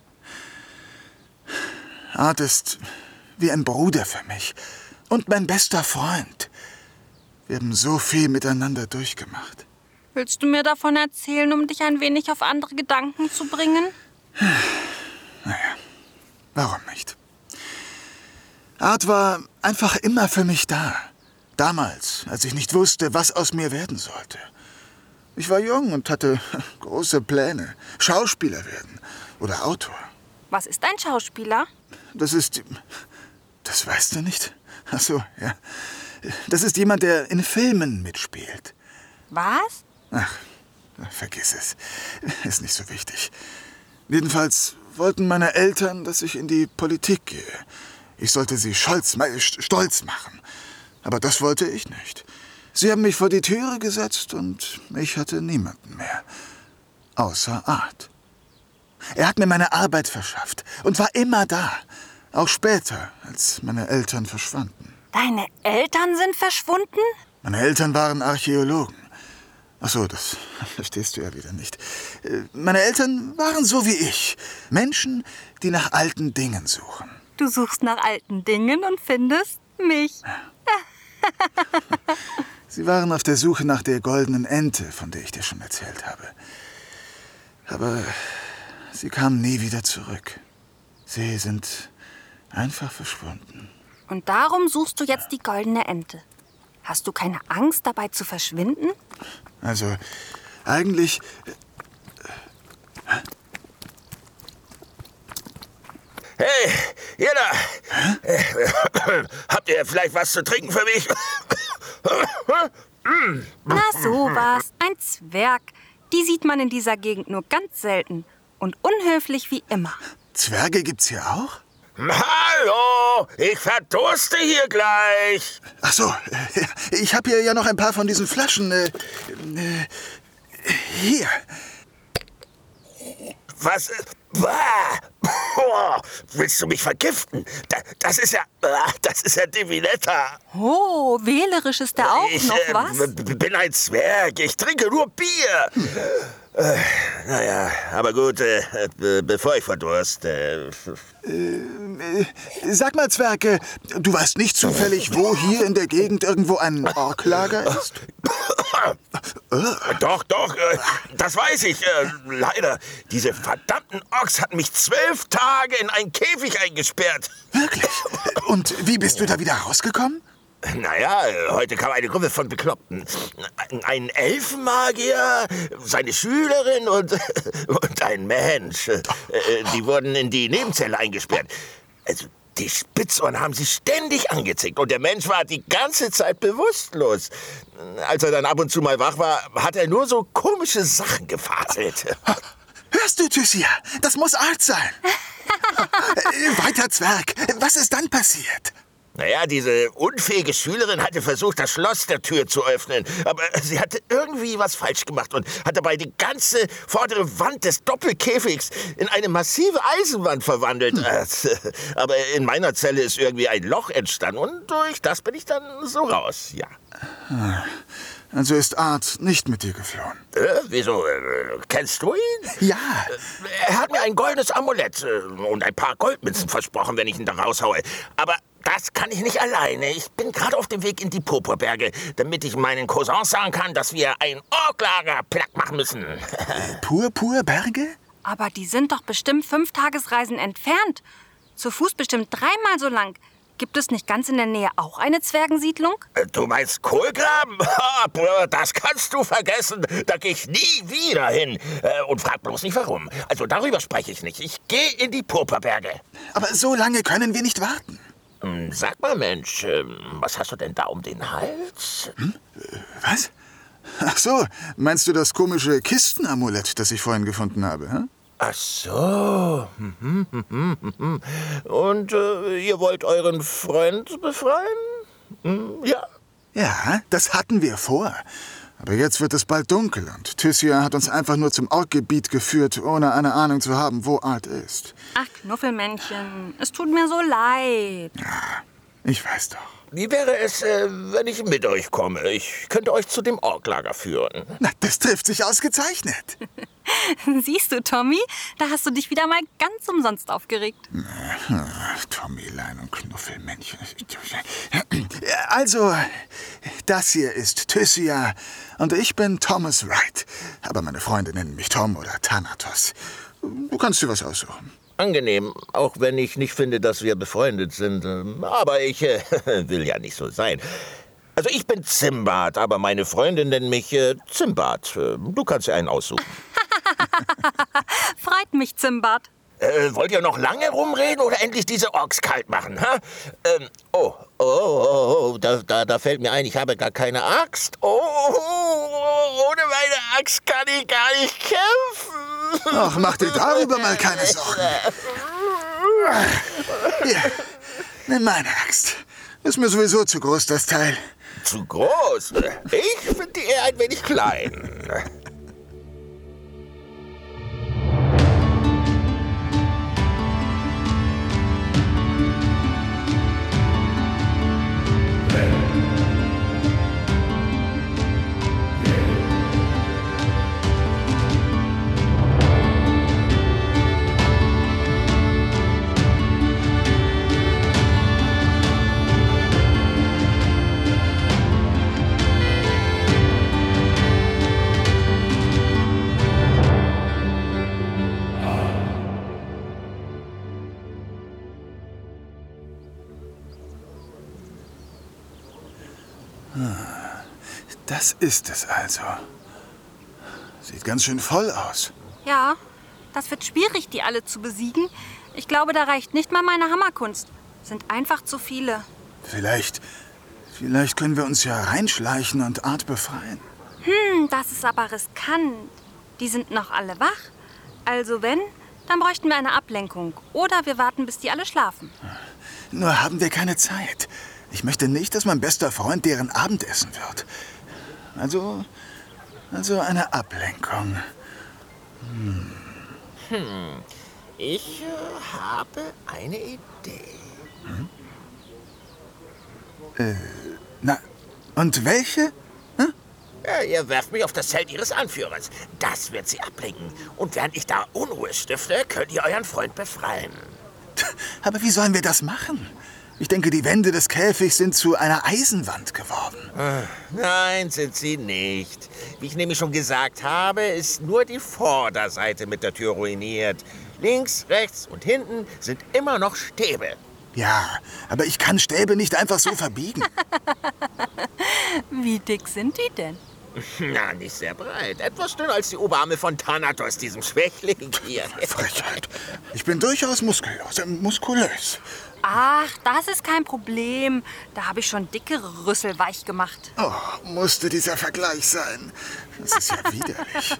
Art ist wie ein Bruder für mich und mein bester Freund. Wir haben so viel miteinander durchgemacht. Willst du mir davon erzählen, um dich ein wenig auf andere Gedanken zu bringen? Naja, warum nicht? Art war einfach immer für mich da. Damals, als ich nicht wusste, was aus mir werden sollte. Ich war jung und hatte große Pläne. Schauspieler werden oder Autor. Was ist ein Schauspieler? Das ist... Das weißt du nicht? Ach so, ja. Das ist jemand, der in Filmen mitspielt. Was? Ach, vergiss es. Ist nicht so wichtig. Jedenfalls wollten meine Eltern, dass ich in die Politik gehe. Ich sollte sie stolz, stolz machen. Aber das wollte ich nicht. Sie haben mich vor die Türe gesetzt und ich hatte niemanden mehr. Außer Art. Er hat mir meine Arbeit verschafft und war immer da. Auch später, als meine Eltern verschwanden. Deine Eltern sind verschwunden? Meine Eltern waren Archäologen. Ach so, das verstehst du ja wieder nicht. Meine Eltern waren so wie ich. Menschen, die nach alten Dingen suchen. Du suchst nach alten Dingen und findest mich. Sie waren auf der Suche nach der goldenen Ente, von der ich dir schon erzählt habe. Aber sie kamen nie wieder zurück. Sie sind einfach verschwunden. Und darum suchst du jetzt die goldene Ente. Hast du keine Angst, dabei zu verschwinden? Also, eigentlich... Hey, ihr da! Äh, habt ihr vielleicht was zu trinken für mich? Na sowas, ein Zwerg. Die sieht man in dieser Gegend nur ganz selten. Und unhöflich wie immer. Zwerge gibt's hier auch? Hallo, ich verdurste hier gleich. Ach so, ich habe hier ja noch ein paar von diesen Flaschen. Äh, äh, hier. Was? Oh, willst du mich vergiften? Das ist ja, das ist ja Divinetta. Oh, wählerisch ist er auch ich, noch, äh, was? bin ein Zwerg, ich trinke nur Bier. Hm. Äh, naja, aber gut, äh, be bevor ich verdurste. Äh, äh, sag mal, Zwerg, äh, du weißt nicht zufällig, wo hier in der Gegend irgendwo ein Orklager ist? Doch, doch, äh, das weiß ich. Äh, leider, diese verdammten Orks hatten mich zwölf Tage in einen Käfig eingesperrt. Wirklich? Und wie bist du da wieder rausgekommen? Naja, heute kam eine Gruppe von Bekloppten. Ein Elfenmagier, seine Schülerin und, und ein Mensch. Die wurden in die Nebenzelle eingesperrt. Also, die Spitzohren haben sie ständig angezickt und der Mensch war die ganze Zeit bewusstlos. Als er dann ab und zu mal wach war, hat er nur so komische Sachen gefaselt. Hörst du, Thysia? Das muss Art sein. Weiter, Zwerg. Was ist dann passiert? Naja, diese unfähige Schülerin hatte versucht, das Schloss der Tür zu öffnen. Aber sie hatte irgendwie was falsch gemacht und hat dabei die ganze vordere Wand des Doppelkäfigs in eine massive Eisenwand verwandelt. Hm. Aber in meiner Zelle ist irgendwie ein Loch entstanden und durch das bin ich dann so raus, ja. Also ist Art nicht mit dir geflohen? Äh, wieso? Äh, kennst du ihn? Ja. Er hat mir ein goldenes Amulett äh, und ein paar Goldmünzen versprochen, wenn ich ihn da raushaue. Aber das kann ich nicht alleine. Ich bin gerade auf dem Weg in die Purpurberge, damit ich meinen Cousins sagen kann, dass wir ein Orklager platt machen müssen. Purpurberge? Aber die sind doch bestimmt fünf Tagesreisen entfernt. Zu Fuß bestimmt dreimal so lang. Gibt es nicht ganz in der Nähe auch eine Zwergensiedlung? Du meinst Kohlgraben? Das kannst du vergessen. Da gehe ich nie wieder hin. Und frag bloß nicht warum. Also darüber spreche ich nicht. Ich gehe in die Purpurberge. Aber so lange können wir nicht warten. Sag mal, Mensch, was hast du denn da um den Hals? Hm? Was? Ach so, meinst du das komische Kistenamulett, das ich vorhin gefunden habe? Hm? Ach so. Und äh, ihr wollt euren Freund befreien? Hm, ja. Ja, das hatten wir vor. Aber jetzt wird es bald dunkel und Thysia hat uns einfach nur zum Orkgebiet geführt, ohne eine Ahnung zu haben, wo Art ist. Ach, Knuffelmännchen, es tut mir so leid. Ja, ich weiß doch. Wie wäre es, äh, wenn ich mit euch komme? Ich könnte euch zu dem Orklager führen. Na, das trifft sich ausgezeichnet. Siehst du, Tommy, da hast du dich wieder mal ganz umsonst aufgeregt. Tommylein und Knuffelmännchen. Also, das hier ist Thysia und ich bin Thomas Wright. Aber meine Freunde nennen mich Tom oder Thanatos. Du kannst dir was aussuchen. Angenehm, auch wenn ich nicht finde, dass wir befreundet sind. Aber ich äh, will ja nicht so sein. Also ich bin Zimbad, aber meine Freundin nennt mich äh, Zimbad. Du kannst dir einen aussuchen. Freut mich, Zimbad. Äh, wollt ihr noch lange rumreden oder endlich diese Orks kalt machen? Ha? Ähm, oh, oh, oh, oh da, da, da fällt mir ein, ich habe gar keine Axt. Oh, oh, ohne meine Axt kann ich gar nicht kämpfen. Ach, mach dir darüber mal keine Sorgen. Hier, nimm meine Axt. Ist mir sowieso zu groß, das Teil. Zu groß? Ich finde die eher ein wenig klein. Das ist es also. Sieht ganz schön voll aus. Ja, das wird schwierig, die alle zu besiegen. Ich glaube, da reicht nicht mal meine Hammerkunst. Sind einfach zu viele. Vielleicht, vielleicht können wir uns ja reinschleichen und Art befreien. Hm, das ist aber riskant. Die sind noch alle wach. Also wenn, dann bräuchten wir eine Ablenkung. Oder wir warten, bis die alle schlafen. Nur haben wir keine Zeit. Ich möchte nicht, dass mein bester Freund deren Abendessen wird. Also, also eine Ablenkung. Hm. Hm, ich äh, habe eine Idee. Hm? Äh, na, und welche? Hm? Ja, ihr werft mich auf das Zelt ihres Anführers. Das wird sie ablenken. Und während ich da Unruhe stifte, könnt ihr euren Freund befreien. Aber wie sollen wir das machen? Ich denke, die Wände des Käfigs sind zu einer Eisenwand geworden. Nein, sind sie nicht. Wie ich nämlich schon gesagt habe, ist nur die Vorderseite mit der Tür ruiniert. Links, rechts und hinten sind immer noch Stäbe. Ja, aber ich kann Stäbe nicht einfach so verbiegen. Wie dick sind die denn? Na, nicht sehr breit. Etwas dünner als die Oberarme von Thanatos, diesem Schwächling hier. Frechheit. Ich bin durchaus muskulös. Äh, muskulös. Ach, das ist kein Problem. Da habe ich schon dickere Rüssel weich gemacht. Oh, musste dieser Vergleich sein. Das ist ja widerlich.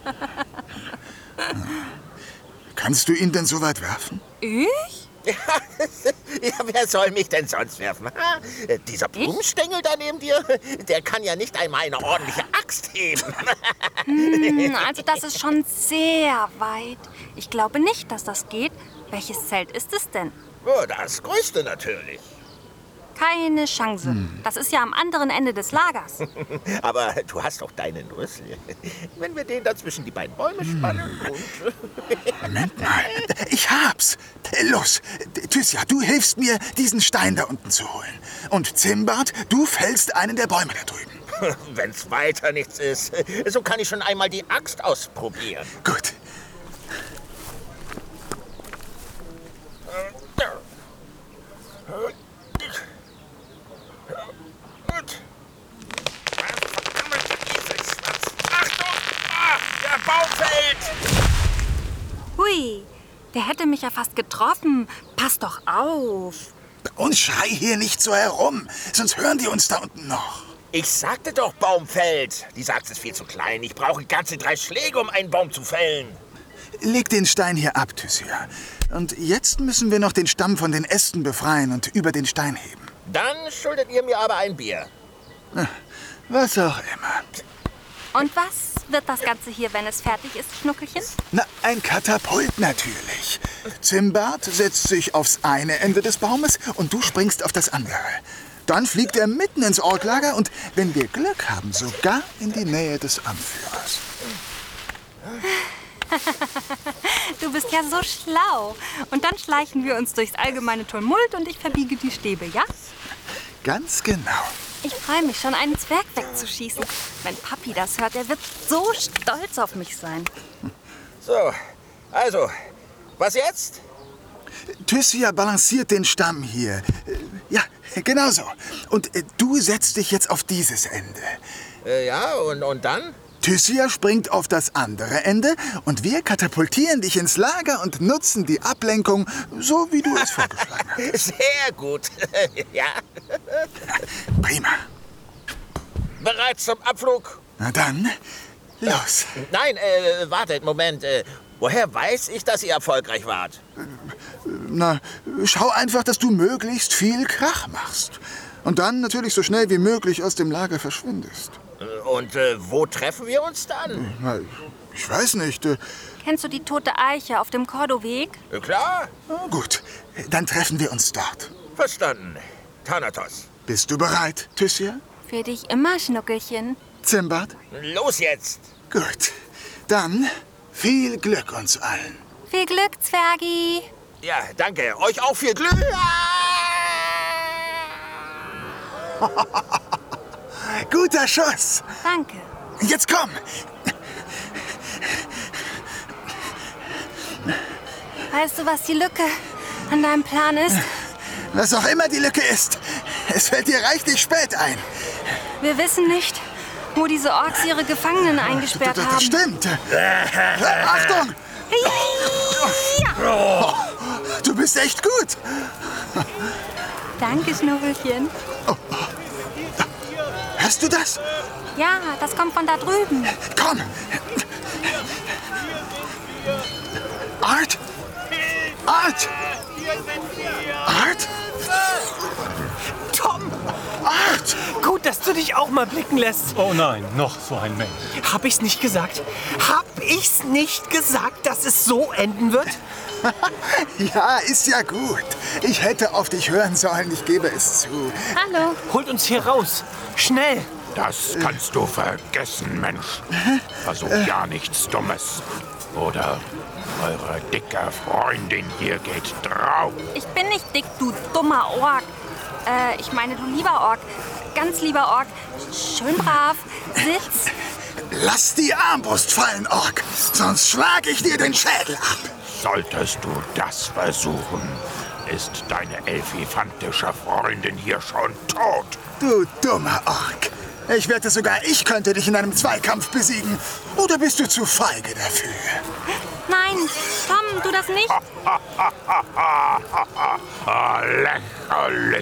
Kannst du ihn denn so weit werfen? Ich? Ja, ja, wer soll mich denn sonst werfen? Ha? Dieser Blumenstängel da neben dir, der kann ja nicht einmal eine ordentliche Axt heben. Hm, also das ist schon sehr weit. Ich glaube nicht, dass das geht. Welches Zelt ist es denn? Oh, das größte natürlich. Keine Chance. Hm. Das ist ja am anderen Ende des Lagers. Aber du hast doch deinen Rüssel. Wenn wir den da zwischen die beiden Bäume spannen hm. und... Moment mal. Ich hab's. Los, Thysia, du hilfst mir, diesen Stein da unten zu holen. Und Zimbad, du fällst einen der Bäume da drüben. Wenn's weiter nichts ist, so kann ich schon einmal die Axt ausprobieren. Gut. Hui, der hätte mich ja fast getroffen. Pass doch auf. Und schrei hier nicht so herum, sonst hören die uns da unten noch. Ich sagte doch, Baum fällt. Die Axt ist viel zu klein. Ich brauche ganze drei Schläge, um einen Baum zu fällen. Leg den Stein hier ab, Tysia. Und jetzt müssen wir noch den Stamm von den Ästen befreien und über den Stein heben. Dann schuldet ihr mir aber ein Bier. Was auch immer. Und was wird das Ganze hier, wenn es fertig ist, Schnuckelchen? Na, ein Katapult natürlich. Zimbart setzt sich aufs eine Ende des Baumes und du springst auf das andere. Dann fliegt er mitten ins Orklager und, wenn wir Glück haben, sogar in die Nähe des Anführers. Du bist ja so schlau. Und dann schleichen wir uns durchs allgemeine Tumult und ich verbiege die Stäbe, ja? Ganz genau. Ich freue mich schon, einen Zwerg wegzuschießen. Wenn Papi das hört, er wird so stolz auf mich sein. So, also, was jetzt? Tysia balanciert den Stamm hier. Ja, genau so. Und äh, du setzt dich jetzt auf dieses Ende. Äh, ja, und, und dann? Tysia springt auf das andere Ende und wir katapultieren dich ins Lager und nutzen die Ablenkung, so wie du es vorgeschlagen hast. Sehr gut. Ja. Prima. Bereit zum Abflug? Na dann, los. Äh, nein, äh, wartet, Moment. Äh, woher weiß ich, dass ihr erfolgreich wart? Na, schau einfach, dass du möglichst viel Krach machst. Und dann natürlich so schnell wie möglich aus dem Lager verschwindest. Und äh, wo treffen wir uns dann? Na, ich weiß nicht. Äh, Kennst du die tote Eiche auf dem Kordoweg? Äh, klar. Na gut, dann treffen wir uns dort. Verstanden. Thanatos. Bist du bereit, Tysia? Für dich immer, Schnuckelchen. Zimbart? Los jetzt. Gut, dann viel Glück uns allen. Viel Glück, Zwergi. Ja, danke. Euch auch viel Glück. Guter Schuss. Danke. Jetzt komm. Weißt du, was die Lücke an deinem Plan ist? Was auch immer die Lücke ist, es fällt dir reichlich spät ein. Wir wissen nicht, wo diese Orks ihre Gefangenen eingesperrt das, das, das haben. stimmt. Achtung! Ja. Du bist echt gut. Danke, Schnuckelchen. Oh. Hörst du das? Ja, das kommt von da drüben. Komm! Art? Art? Art? Tom! Art! Gut, dass du dich auch mal blicken lässt. Oh nein, noch so ein Mensch. Hab ich's nicht gesagt? Hab ich's nicht gesagt, dass es so enden wird? Ja, ist ja gut. Ich hätte auf dich hören sollen, ich gebe es zu. Hallo. Holt uns hier raus. Schnell. Das kannst du vergessen, Mensch. Versuch ja nichts Dummes. Oder eure dicke Freundin hier geht drauf. Ich bin nicht dick, du dummer Ork. Äh, ich meine, du lieber Ork. Ganz lieber Ork. Schön brav. Sitz. Lass die Armbrust fallen, Ork. Sonst schlag ich dir den Schädel ab. Solltest du das versuchen, ist deine elfifantische Freundin hier schon tot. Du dummer Ork. Ich wette sogar, ich könnte dich in einem Zweikampf besiegen. Oder bist du zu feige dafür? Nein, Tom, tu das nicht. Lächerlich.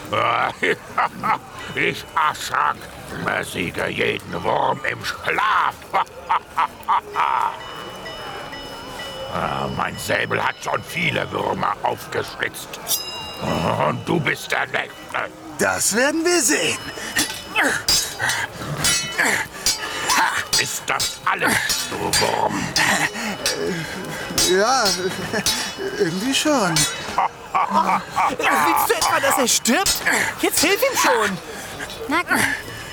Ich Aschak besiege jeden Wurm im Schlaf. Mein Säbel hat schon viele Würmer aufgeschlitzt. Und du bist der Nächste. Das werden wir sehen. Ist das alles, du Wurm? Ja, irgendwie schon. Willst du etwa, dass er stirbt? Jetzt hilf ihm schon. Na gut.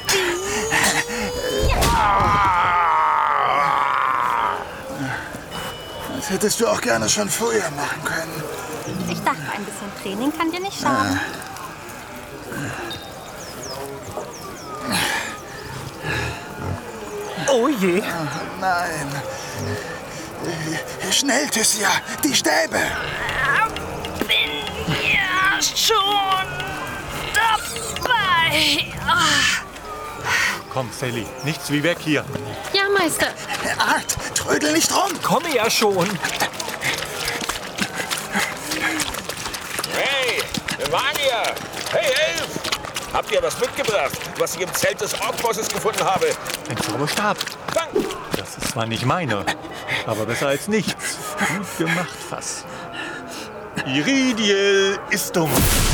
Das hättest du auch gerne schon früher machen können. Ich dachte, ein bisschen Training kann dir nicht schaden. Oh je. Oh, nein. Schnell, Tysia, die Stäbe. Bin ja schon dabei. Komm, Sally, nichts wie weg hier. Ja, Meister. Art, trödel nicht rum. Komme ja schon. Hey, Magier! Hey, Elf! Habt ihr was mitgebracht, was ich im Zelt des Orkbosses gefunden habe? Ein Zauberstab. Dank! Das ist zwar nicht meiner, aber besser als nichts. Gut gemacht, Fass. Iridiel ist dumm.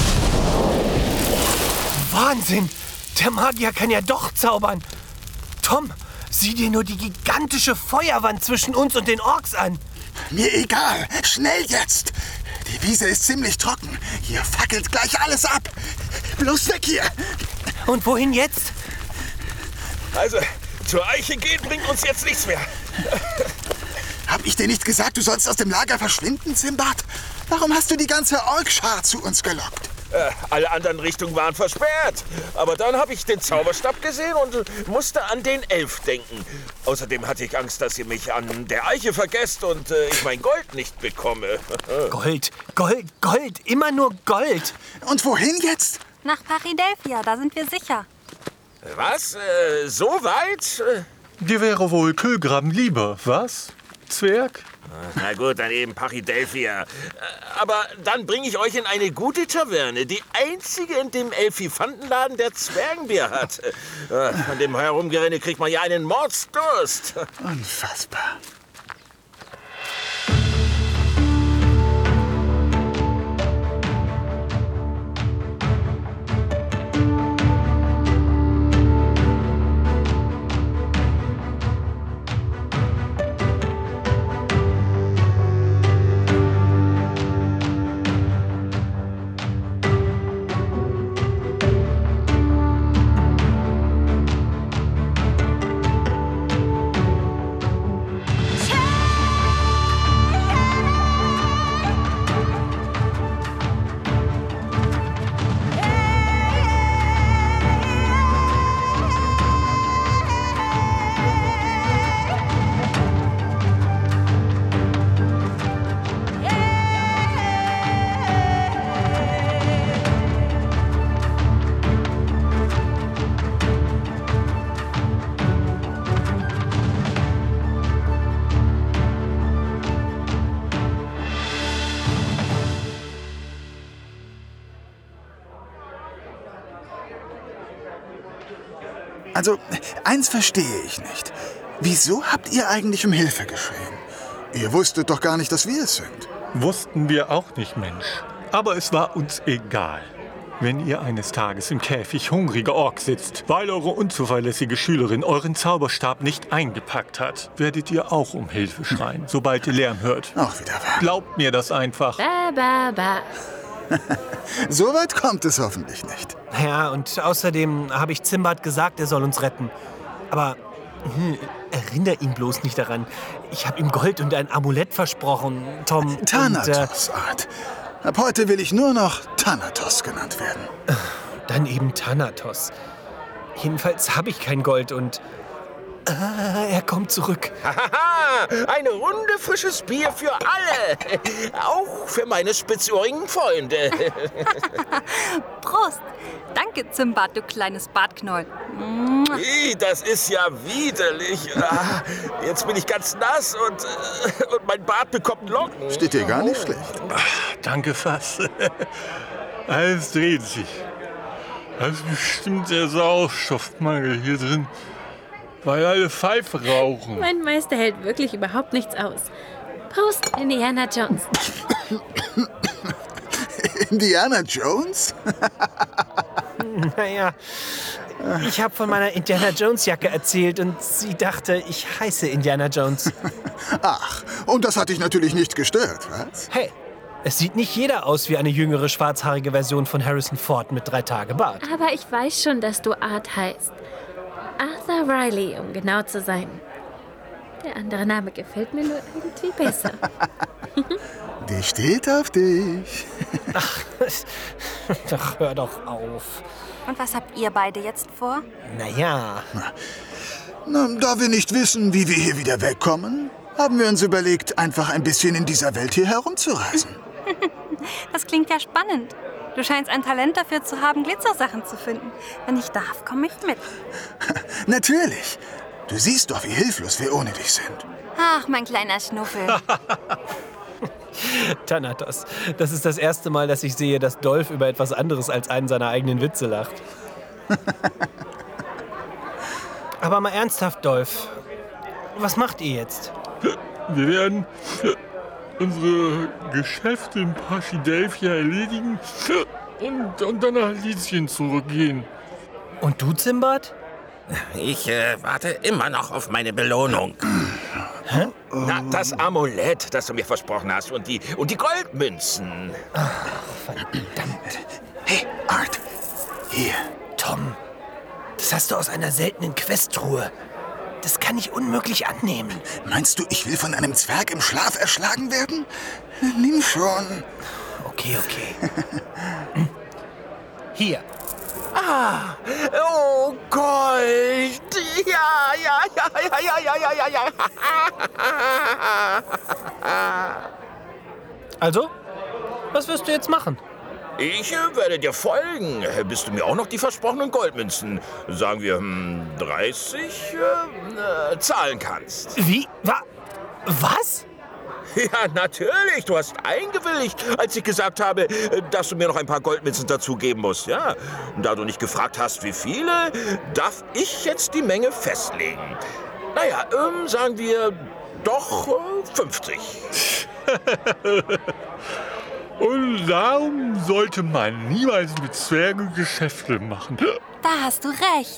Wahnsinn! Der Magier kann ja doch zaubern. Tom, sieh dir nur die gigantische Feuerwand zwischen uns und den Orks an. Mir egal. Schnell jetzt. Die Wiese ist ziemlich trocken. Hier fackelt gleich alles ab. Bloß weg hier. Und wohin jetzt? Also, zur Eiche gehen bringt uns jetzt nichts mehr. Hab ich dir nicht gesagt, du sollst aus dem Lager verschwinden, Simbad? Warum hast du die ganze Orkschar zu uns gelockt? Äh, alle anderen Richtungen waren versperrt. Aber dann habe ich den Zauberstab gesehen und musste an den Elf denken. Außerdem hatte ich Angst, dass ihr mich an der Eiche vergesst und äh, ich mein Gold nicht bekomme. Gold, Gold, Gold, immer nur Gold. Und wohin jetzt? Nach Paridelfia, da sind wir sicher. Was? Äh, so weit? Dir wäre wohl Köhlgraben lieber, was, Zwerg? Na gut, dann eben Paridelfia. Aber dann bringe ich euch in eine gute Taverne. Die einzige in dem Elfifantenladen, der Zwergenbier hat. An dem Herumgerenne kriegt man ja einen Mordsdurst. Unfassbar. Also, eins verstehe ich nicht. Wieso habt ihr eigentlich um Hilfe geschrien? Ihr wusstet doch gar nicht, dass wir es sind. Wussten wir auch nicht, Mensch. Aber es war uns egal. Wenn ihr eines Tages im Käfig hungriger Ork sitzt, weil eure unzuverlässige Schülerin euren Zauberstab nicht eingepackt hat, werdet ihr auch um Hilfe schreien, sobald ihr Lärm hört. Auch wieder wahr. Glaubt mir das einfach. Ba, ba, ba. So weit kommt es hoffentlich nicht. Ja, und außerdem habe ich Simbad gesagt, er soll uns retten. Aber hm, erinnere ihn bloß nicht daran. Ich habe ihm Gold und ein Amulett versprochen, Tom. Thanatos, Art. Ab heute will ich nur noch Thanatos genannt werden. Dann eben Thanatos. Jedenfalls habe ich kein Gold und... Ah, er kommt zurück. Hahaha, eine Runde frisches Bier für alle. Auch für meine spitzohrigen Freunde. Prost. Danke, Simbad, du kleines Bartknoll. Ih, das ist ja widerlich. Ah, jetzt bin ich ganz nass und, äh, und mein Bart bekommt Locken. Steht dir gar nicht schlecht. Ach, danke, Fass. Alles dreht sich. Das ist bestimmt der Sauerstoffmangel hier drin. Weil alle Pfeife rauchen. Mein Meister hält wirklich überhaupt nichts aus. Prost, Indiana Jones. Indiana Jones? Naja, ich habe von meiner Indiana Jones Jacke erzählt und sie dachte, ich heiße Indiana Jones. Ach, und das hat dich natürlich nicht gestört, was? Hey, es sieht nicht jeder aus wie eine jüngere schwarzhaarige Version von Harrison Ford mit drei Tage Bart. Aber ich weiß schon, dass du Art heißt. Arthur Riley, um genau zu sein. Der andere Name gefällt mir nur irgendwie besser. Die steht auf dich. Ach, doch, hör doch auf. Und was habt ihr beide jetzt vor? Naja. Na, da wir nicht wissen, wie wir hier wieder wegkommen, haben wir uns überlegt, einfach ein bisschen in dieser Welt hier herumzureisen. Das klingt ja spannend. Du scheinst ein Talent dafür zu haben, Glitzersachen zu finden. Wenn ich darf, komme ich mit. Natürlich. Du siehst doch, wie hilflos wir ohne dich sind. Ach, mein kleiner Schnuffel. Thanatos, das ist das erste Mal, dass ich sehe, dass Dolph über etwas anderes als einen seiner eigenen Witze lacht. Aber mal ernsthaft, Dolph. Was macht ihr jetzt? Wir werden unsere Geschäfte in Pachydelphia erledigen und, und dann nach Lycien zurückgehen. Und du, Zimbad? Ich äh, warte immer noch auf meine Belohnung. Hä? Na, das Amulett, das du mir versprochen hast und die, und die Goldmünzen. Ach, verdammt. Hey, Art, hier. Tom, das hast du aus einer seltenen Questtruhe. Das kann ich unmöglich annehmen. Meinst du, ich will von einem Zwerg im Schlaf erschlagen werden? Nimm schon. Okay, okay. Hier. Ah, oh Gold. Ja, ja, ja, ja, ja, ja, ja, ja, ja. Also, was wirst du jetzt machen? Ich äh, werde dir folgen, bis du mir auch noch die versprochenen Goldmünzen, sagen wir hm, dreißig, äh, äh, zahlen kannst. Wie? Wa was? Ja, natürlich. Du hast eingewilligt, als ich gesagt habe, dass du mir noch ein paar Goldmünzen dazugeben musst. Ja. Und da du nicht gefragt hast, wie viele, darf ich jetzt die Menge festlegen. Naja, ähm, sagen wir doch äh, fünfzig. Und darum sollte man niemals mit Zwergen Geschäfte machen. Da hast du recht.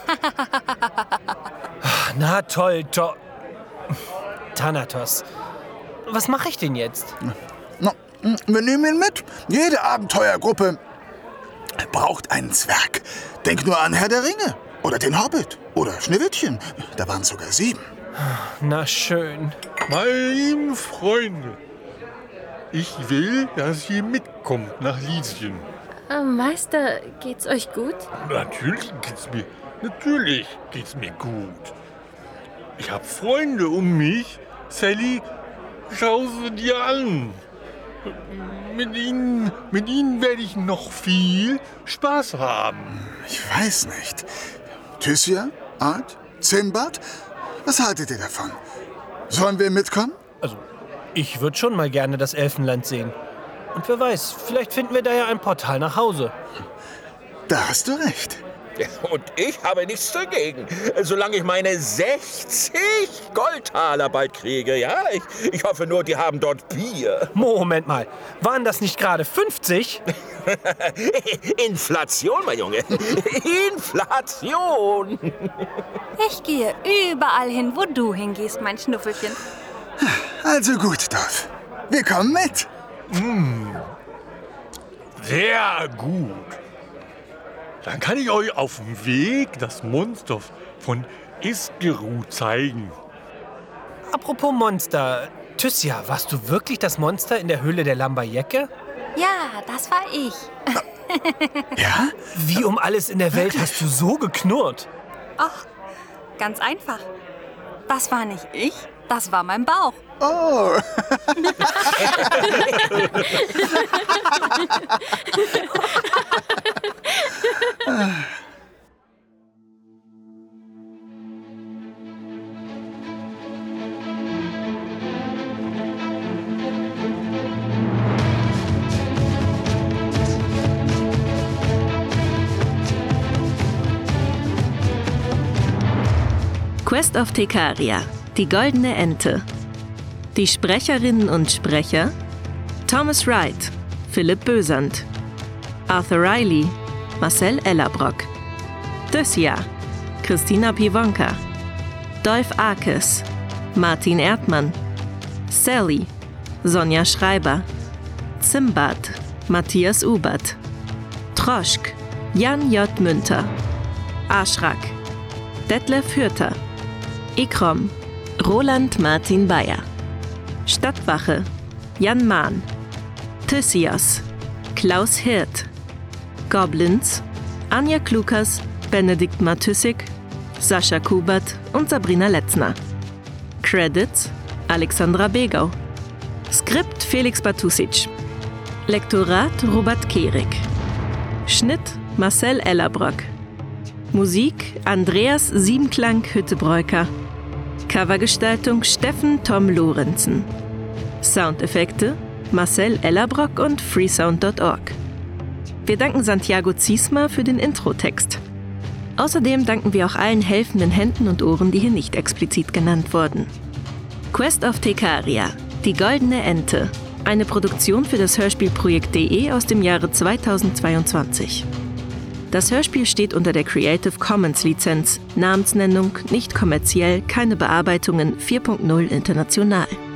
Na toll, to Thanatos. Was mache ich denn jetzt? Na, wir nehmen ihn mit. Jede Abenteuergruppe braucht einen Zwerg. Denk nur an Herr der Ringe oder den Hobbit oder Schneewittchen. Da waren sogar sieben. Na schön. Meine lieben Freunde, ich will, dass ihr mitkommt nach Lycien. Äh, Meister, geht's euch gut? Natürlich geht's mir, natürlich geht's mir gut. Ich habe Freunde um mich. Sally, schau sie dir an. Mit ihnen, mit ihnen werde ich noch viel Spaß haben. Ich weiß nicht. Thysia, Art, Zimbad, was haltet ihr davon? Sollen wir mitkommen? Also, ich würde schon mal gerne das Elfenland sehen. Und wer weiß, vielleicht finden wir da ja ein Portal nach Hause. Da hast du recht. Und ich habe nichts dagegen, solange ich meine sechzig Goldtaler bald kriege. Ja, ich, ich hoffe nur, die haben dort Bier. Moment mal, waren das nicht gerade fünfzig? Inflation, mein Junge. Inflation. Ich gehe überall hin, wo du hingehst, mein Schnuffelchen. Also gut, Dolph. Wir kommen mit. Mmh. Sehr gut. Dann kann ich euch auf dem Weg das Monster von Isgeru zeigen. Apropos Monster. Thysia, warst du wirklich das Monster in der Höhle der Lambayecke? Ja, das war ich. Ja? Wie um alles in der Welt hast du so geknurrt? Ach, ganz einfach. Das war nicht ich, das war mein Bauch. Oh. Quest of Tecaria, die goldene Ente. Die Sprecherinnen und Sprecher: Thomas Wright, Philipp Bösand, Arthur Riley, Marcel Ellerbrock, Thysia, Christina Pivonka, Dolph Arkes, Martin Erdmann, Sally, Sonja Schreiber, Zimbad, Matthias Ubert, Troschk, Jan J. Münter, Aschrak, Detlef Hürter, Ikrom, Roland Martin Bayer, Stadtwache, Jan Mahn, Thysios, Klaus Hirt, Goblins, Anja Klukas, Benedikt Matysik, Sascha Kubert und Sabrina Letzner. Credits: Alexandra Begau. Skript: Felix Batusic. Lektorat: Robert Kehrig. Schnitt: Marcel Ellerbrock. Musik Andreas Siebenklang-Hüttebreuker. Covergestaltung Steffen Tom Lorenzen. Soundeffekte Marcel Ellerbrock und freesound punkt org. Wir danken Santiago Ziesmer für den Introtext. Außerdem danken wir auch allen helfenden Händen und Ohren, die hier nicht explizit genannt wurden. Quest of Tecaria, die goldene Ente. Eine Produktion für das Hörspielprojekt punkt de aus dem Jahre zweitausendzweiundzwanzig. Das Hörspiel steht unter der Creative Commons Lizenz, Namensnennung, nicht kommerziell, keine Bearbeitungen vier Punkt null international.